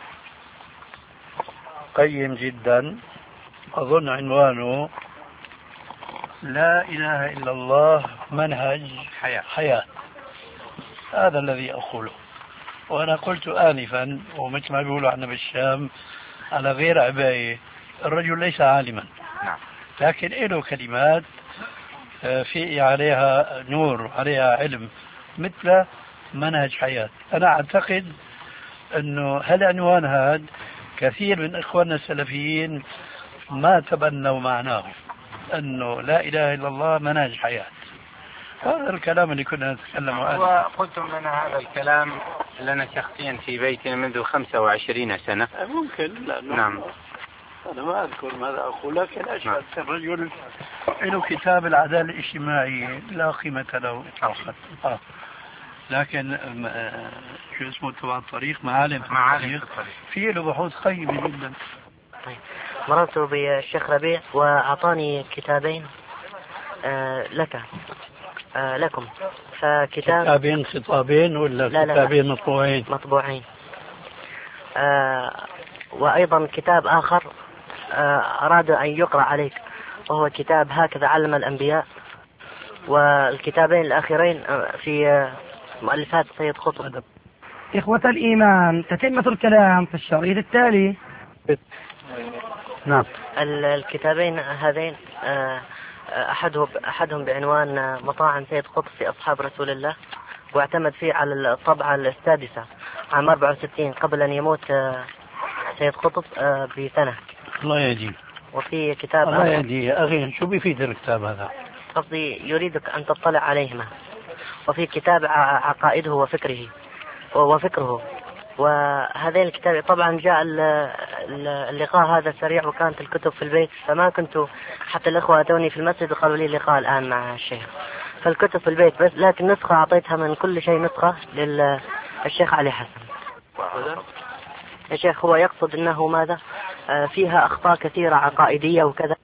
قيم جدا، أظن عنوانه لا إله إلا الله منهج حياة. هذا الذي أقوله. وأنا قلت آنفا، ومثل ما بيقولوا عنا بالشام على غير عباية، الرجل ليس عالما لكن له كلمات في عليها نور، عليها علم، مثل منهج حياة. أنا أعتقد أنه هالعنوان هذا كثير من إخواننا السلفيين ما تبنوا معناه، أنه لا إله إلا الله منهج حياة. هذا الكلام اللي كنا نتكلم عنه. وقلتم لنا هذا الكلام لنا شخصيا في بيتنا منذ 25 سنة. ممكن. لا نعم. أنا ما أذكر ماذا أقول، لكن أشهد الرجل له كتاب العدالة الاجتماعية لا قيمة له إطلاقا. لكن شو اسمه تبع الطريق، معالم الطريق، فيه له بحوث قيمة جدا. طيب. مررت بالشيخ ربيع وأعطاني كتابين لكم. كتابين خطابين ولا لا كتابين لا. مطبوعين. وأيضا كتاب آخر أراد أن يقرأ عليك، وهو كتاب هكذا علم الأنبياء. والكتابين الأخيرين في مؤلفات سيد قطب. إخوة الإيمان، تتمة الكلام في الشريط التالي. نعم. الكتابين هذين أحدهم بعنوان مطاعم سيد قطب في أصحاب رسول الله، واعتمد فيه على الطبعة السادسة عام 64 قبل أن يموت سيد قطب بسنة. الله يهديه. وفي كتاب الله يهديه يا أخي، شو بيفيد الكتاب هذا؟ قصدي يريدك أن تطلع عليهما. وفي كتاب عقائده وفكره. وهذين الكتاب طبعا جاء اللقاء هذا سريع، وكانت الكتب في البيت، فما كنت حتى الأخوة أتوني في المسجد وقالوا لي اللقاء الآن مع الشيخ، فالكتب في البيت بس، لكن نسخة أعطيتها من كل شيء نسخة للشيخ علي حسن. يا شيخ هو يقصد أنه ماذا فيها أخطاء كثيرة عقائدية وكذا.